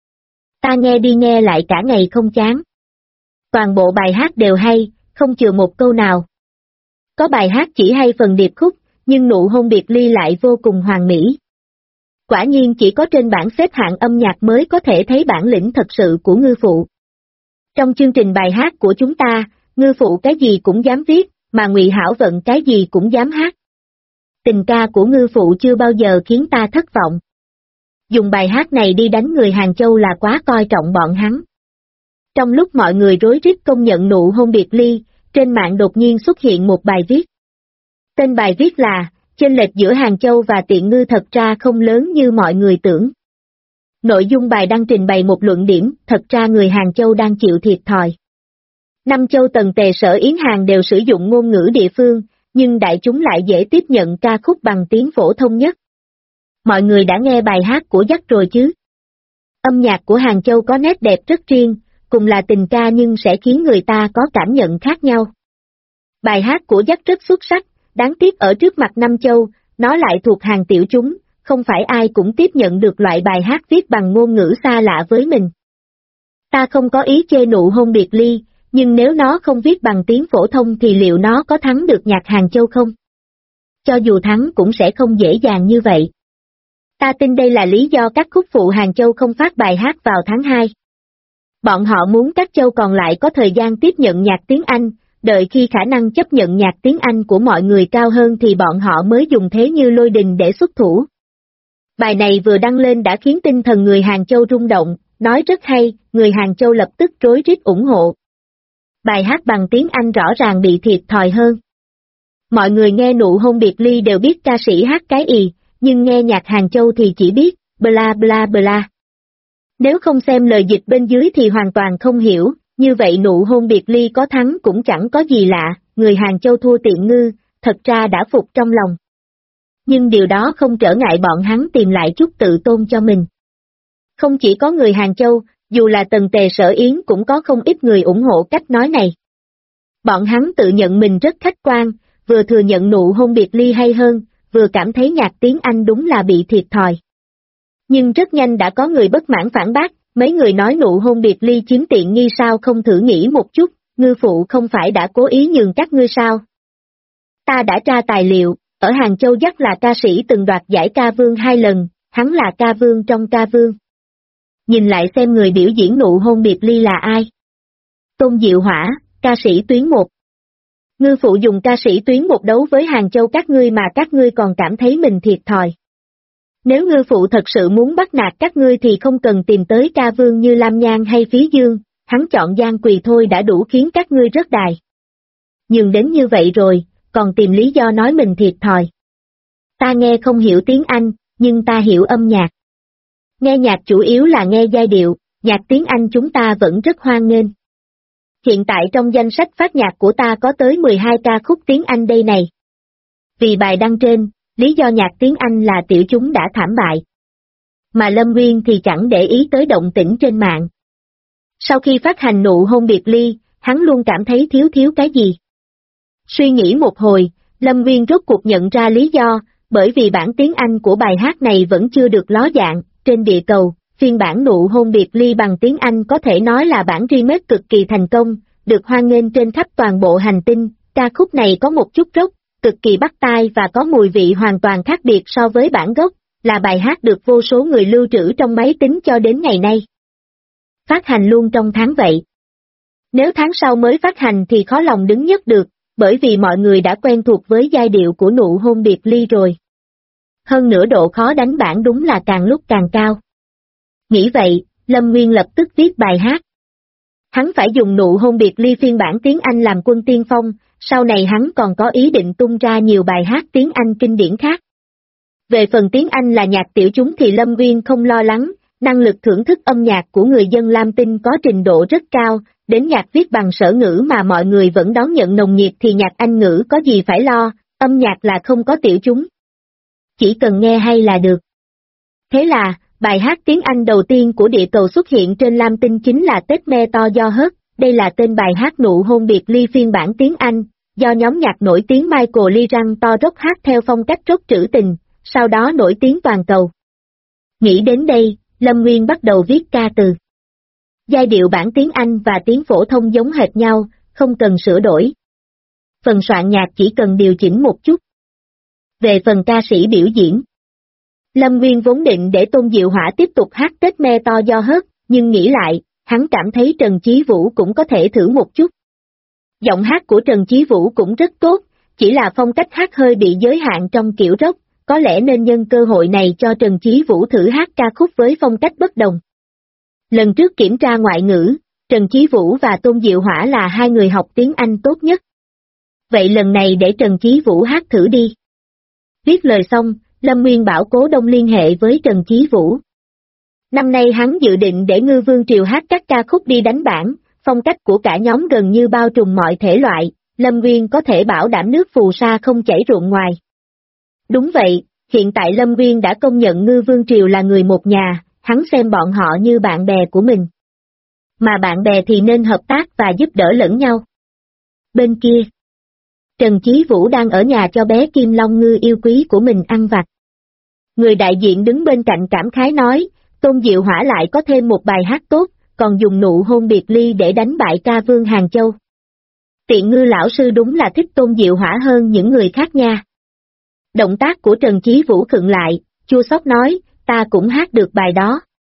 Ta nghe đi nghe lại cả ngày không chán. Toàn bộ bài hát đều hay, không chừa một câu nào. Có bài hát chỉ hay phần điệp khúc, nhưng Nụ Hôn Biệt Ly lại vô cùng hoàn mỹ. Quả nhiên chỉ có trên bảng xếp hạng âm nhạc mới có thể thấy bản lĩnh thật sự của Ngư Phụ. Trong chương trình bài hát của chúng ta, Ngư Phụ cái gì cũng dám viết, mà Ngụy Hảo Vận cái gì cũng dám hát. Tình ca của Ngư Phụ chưa bao giờ khiến ta thất vọng. Dùng bài hát này đi đánh người Hàng Châu là quá coi trọng bọn hắn. Trong lúc mọi người rối rít công nhận Nụ Hôn Biệt Ly, trên mạng đột nhiên xuất hiện một bài viết. Tên bài viết là, chênh lệch giữa Hàng Châu và Tiện Ngư thật ra không lớn như mọi người tưởng. Nội dung bài đăng trình bày một luận điểm, thật ra người Hàng Châu đang chịu thiệt thòi. Năm châu Tần Tề Sở Yến Hàng đều sử dụng ngôn ngữ địa phương, nhưng đại chúng lại dễ tiếp nhận ca khúc bằng tiếng phổ thông nhất. Mọi người đã nghe bài hát của Dắt rồi chứ? Âm nhạc của Hàng Châu có nét đẹp rất riêng, cùng là tình ca nhưng sẽ khiến người ta có cảm nhận khác nhau. Bài hát của Dắt rất xuất sắc, đáng tiếc ở trước mặt năm châu, nó lại thuộc hàng tiểu chúng, không phải ai cũng tiếp nhận được loại bài hát viết bằng ngôn ngữ xa lạ với mình. Ta không có ý chê Nụ Hôn Biệt Ly, nhưng nếu nó không viết bằng tiếng phổ thông thì liệu nó có thắng được nhạc Hàng Châu không? Cho dù thắng cũng sẽ không dễ dàng như vậy. Ta tin đây là lý do các khúc phụ Hàng Châu không phát bài hát vào tháng 2. Bọn họ muốn các châu còn lại có thời gian tiếp nhận nhạc tiếng Anh, đợi khi khả năng chấp nhận nhạc tiếng Anh của mọi người cao hơn thì bọn họ mới dùng thế như lôi đình để xuất thủ. Bài này vừa đăng lên đã khiến tinh thần người Hàng Châu rung động, nói rất hay, người Hàng Châu lập tức rối rít ủng hộ. Bài hát bằng tiếng Anh rõ ràng bị thiệt thòi hơn. Mọi người nghe Nụ Hôn Biệt Ly đều biết ca sĩ hát cái ì, nhưng nghe nhạc Hàng Châu thì chỉ biết, bla bla bla. Nếu không xem lời dịch bên dưới thì hoàn toàn không hiểu, như vậy Nụ Hôn Biệt Ly có thắng cũng chẳng có gì lạ, người Hàng Châu thua tiện ngư, thật ra đã phục trong lòng. Nhưng điều đó không trở ngại bọn hắn tìm lại chút tự tôn cho mình. Không chỉ có người Hàng Châu, dù là Tần Tề Sở Yến cũng có không ít người ủng hộ cách nói này. Bọn hắn tự nhận mình rất khách quan, vừa thừa nhận Nụ Hôn Biệt Ly hay hơn, vừa cảm thấy nhạc tiếng Anh đúng là bị thiệt thòi. Nhưng rất nhanh đã có người bất mãn phản bác, mấy người nói Nụ Hôn Biệt Ly chiếm tiện nghi sao không thử nghĩ một chút, ngư phụ không phải đã cố ý nhường các ngươi sao? Ta đã tra tài liệu, ở Hàng Châu Dắt là ca sĩ từng đoạt giải ca vương 2 lần, hắn là ca vương trong ca vương. Nhìn lại xem người biểu diễn Nụ Hôn Biệt Ly là ai? Tôn Diệu Hỏa, ca sĩ tuyến 1. Ngư phụ dùng ca sĩ tuyến 1 đấu với Hàng Châu các ngươi mà các ngươi còn cảm thấy mình thiệt thòi. Nếu ngư phụ thật sự muốn bắt nạt các ngươi thì không cần tìm tới ca vương như Lam Nhan hay Phí Dương, hắn chọn Giang Quỳ thôi đã đủ khiến các ngươi rớt đài. Nhưng đến như vậy rồi, còn tìm lý do nói mình thiệt thòi. Ta nghe không hiểu tiếng Anh, nhưng ta hiểu âm nhạc. Nghe nhạc chủ yếu là nghe giai điệu, nhạc tiếng Anh chúng ta vẫn rất hoan nghênh. Hiện tại trong danh sách phát nhạc của ta có tới 12 ca khúc tiếng Anh đây này. Vì bài đăng trên, lý do nhạc tiếng Anh là tiểu chúng đã thảm bại. Mà Lâm Nguyên thì chẳng để ý tới động tĩnh trên mạng. Sau khi phát hành Nụ Hôn Biệt Ly, hắn luôn cảm thấy thiếu cái gì. Suy nghĩ một hồi, Lâm Nguyên rốt cuộc nhận ra lý do, bởi vì bản tiếng Anh của bài hát này vẫn chưa được ló dạng, trên địa cầu, phiên bản Nụ Hôn Biệt Ly bằng tiếng Anh có thể nói là bản remake cực kỳ thành công, được hoan nghênh trên khắp toàn bộ hành tinh, ca khúc này có một chút rock, cực kỳ bắt tai và có mùi vị hoàn toàn khác biệt so với bản gốc, là bài hát được vô số người lưu trữ trong máy tính cho đến ngày nay. Phát hành luôn trong tháng vậy. Nếu tháng sau mới phát hành thì khó lòng đứng nhất được, bởi vì mọi người đã quen thuộc với giai điệu của Nụ Hôn Biệt Ly rồi. Hơn nữa độ khó đánh bản đúng là càng lúc càng cao. Nghĩ vậy, Lâm Nguyên lập tức viết bài hát. Hắn phải dùng Nụ Hôn Biệt Ly phiên bản tiếng Anh làm quân tiên phong, sau này hắn còn có ý định tung ra nhiều bài hát tiếng Anh kinh điển khác. Về phần tiếng Anh là nhạc tiểu chúng thì Lâm Nguyên không lo lắng, năng lực thưởng thức âm nhạc của người dân Lam Tinh có trình độ rất cao, đến nhạc viết bằng sở ngữ mà mọi người vẫn đón nhận nồng nhiệt thì nhạc Anh ngữ có gì phải lo, âm nhạc là không có tiểu chúng. Chỉ cần nghe hay là được. Thế là, bài hát tiếng Anh đầu tiên của địa cầu xuất hiện trên Lam Tinh chính là Tết Me To Do Hớt, đây là tên bài hát Nụ Hôn Biệt Ly phiên bản tiếng Anh, do nhóm nhạc nổi tiếng Michael Lirang To Rock hát theo phong cách rock trữ tình, sau đó nổi tiếng toàn cầu. Nghĩ đến đây, Lâm Nguyên bắt đầu viết ca từ. Giai điệu bản tiếng Anh và tiếng phổ thông giống hệt nhau, không cần sửa đổi. Phần soạn nhạc chỉ cần điều chỉnh một chút. Về phần ca sĩ biểu diễn, Lâm Nguyên vốn định để Tôn Diệu Hỏa tiếp tục hát Tết Me To Do Hớt, nhưng nghĩ lại, hắn cảm thấy Trần Chí Vũ cũng có thể thử một chút. Giọng hát của Trần Chí Vũ cũng rất tốt, chỉ là phong cách hát hơi bị giới hạn trong kiểu rock, có lẽ nên nhân cơ hội này cho Trần Chí Vũ thử hát ca khúc với phong cách bất đồng. Lần trước kiểm tra ngoại ngữ, Trần Chí Vũ và Tôn Diệu Hỏa là hai người học tiếng Anh tốt nhất. Vậy lần này để Trần Chí Vũ hát thử đi. Viết lời xong, Lâm Nguyên bảo Cố Đông liên hệ với Trần Chí Vũ. Năm nay hắn dự định để Ngư Vương Triều hát các ca khúc đi đánh bản, phong cách của cả nhóm gần như bao trùm mọi thể loại, Lâm Nguyên có thể bảo đảm nước phù sa không chảy ruộng ngoài. Đúng vậy, hiện tại Lâm Nguyên đã công nhận Ngư Vương Triều là người một nhà, hắn xem bọn họ như bạn bè của mình. Mà bạn bè thì nên hợp tác và giúp đỡ lẫn nhau. Bên kia, Trần Chí Vũ đang ở nhà cho bé Kim Long Ngư yêu quý của mình ăn vặt. Người đại diện đứng bên cạnh cảm khái nói, Tôn Diệu Hỏa lại có thêm một bài hát tốt, còn dùng nụ hôn biệt ly để đánh bại ca vương Hàng Châu. Tiện ngư lão sư đúng là thích Tôn Diệu Hỏa hơn những người khác nha. Động tác của Trần Chí Vũ khựng lại, chua xót nói, ta cũng hát được bài đó.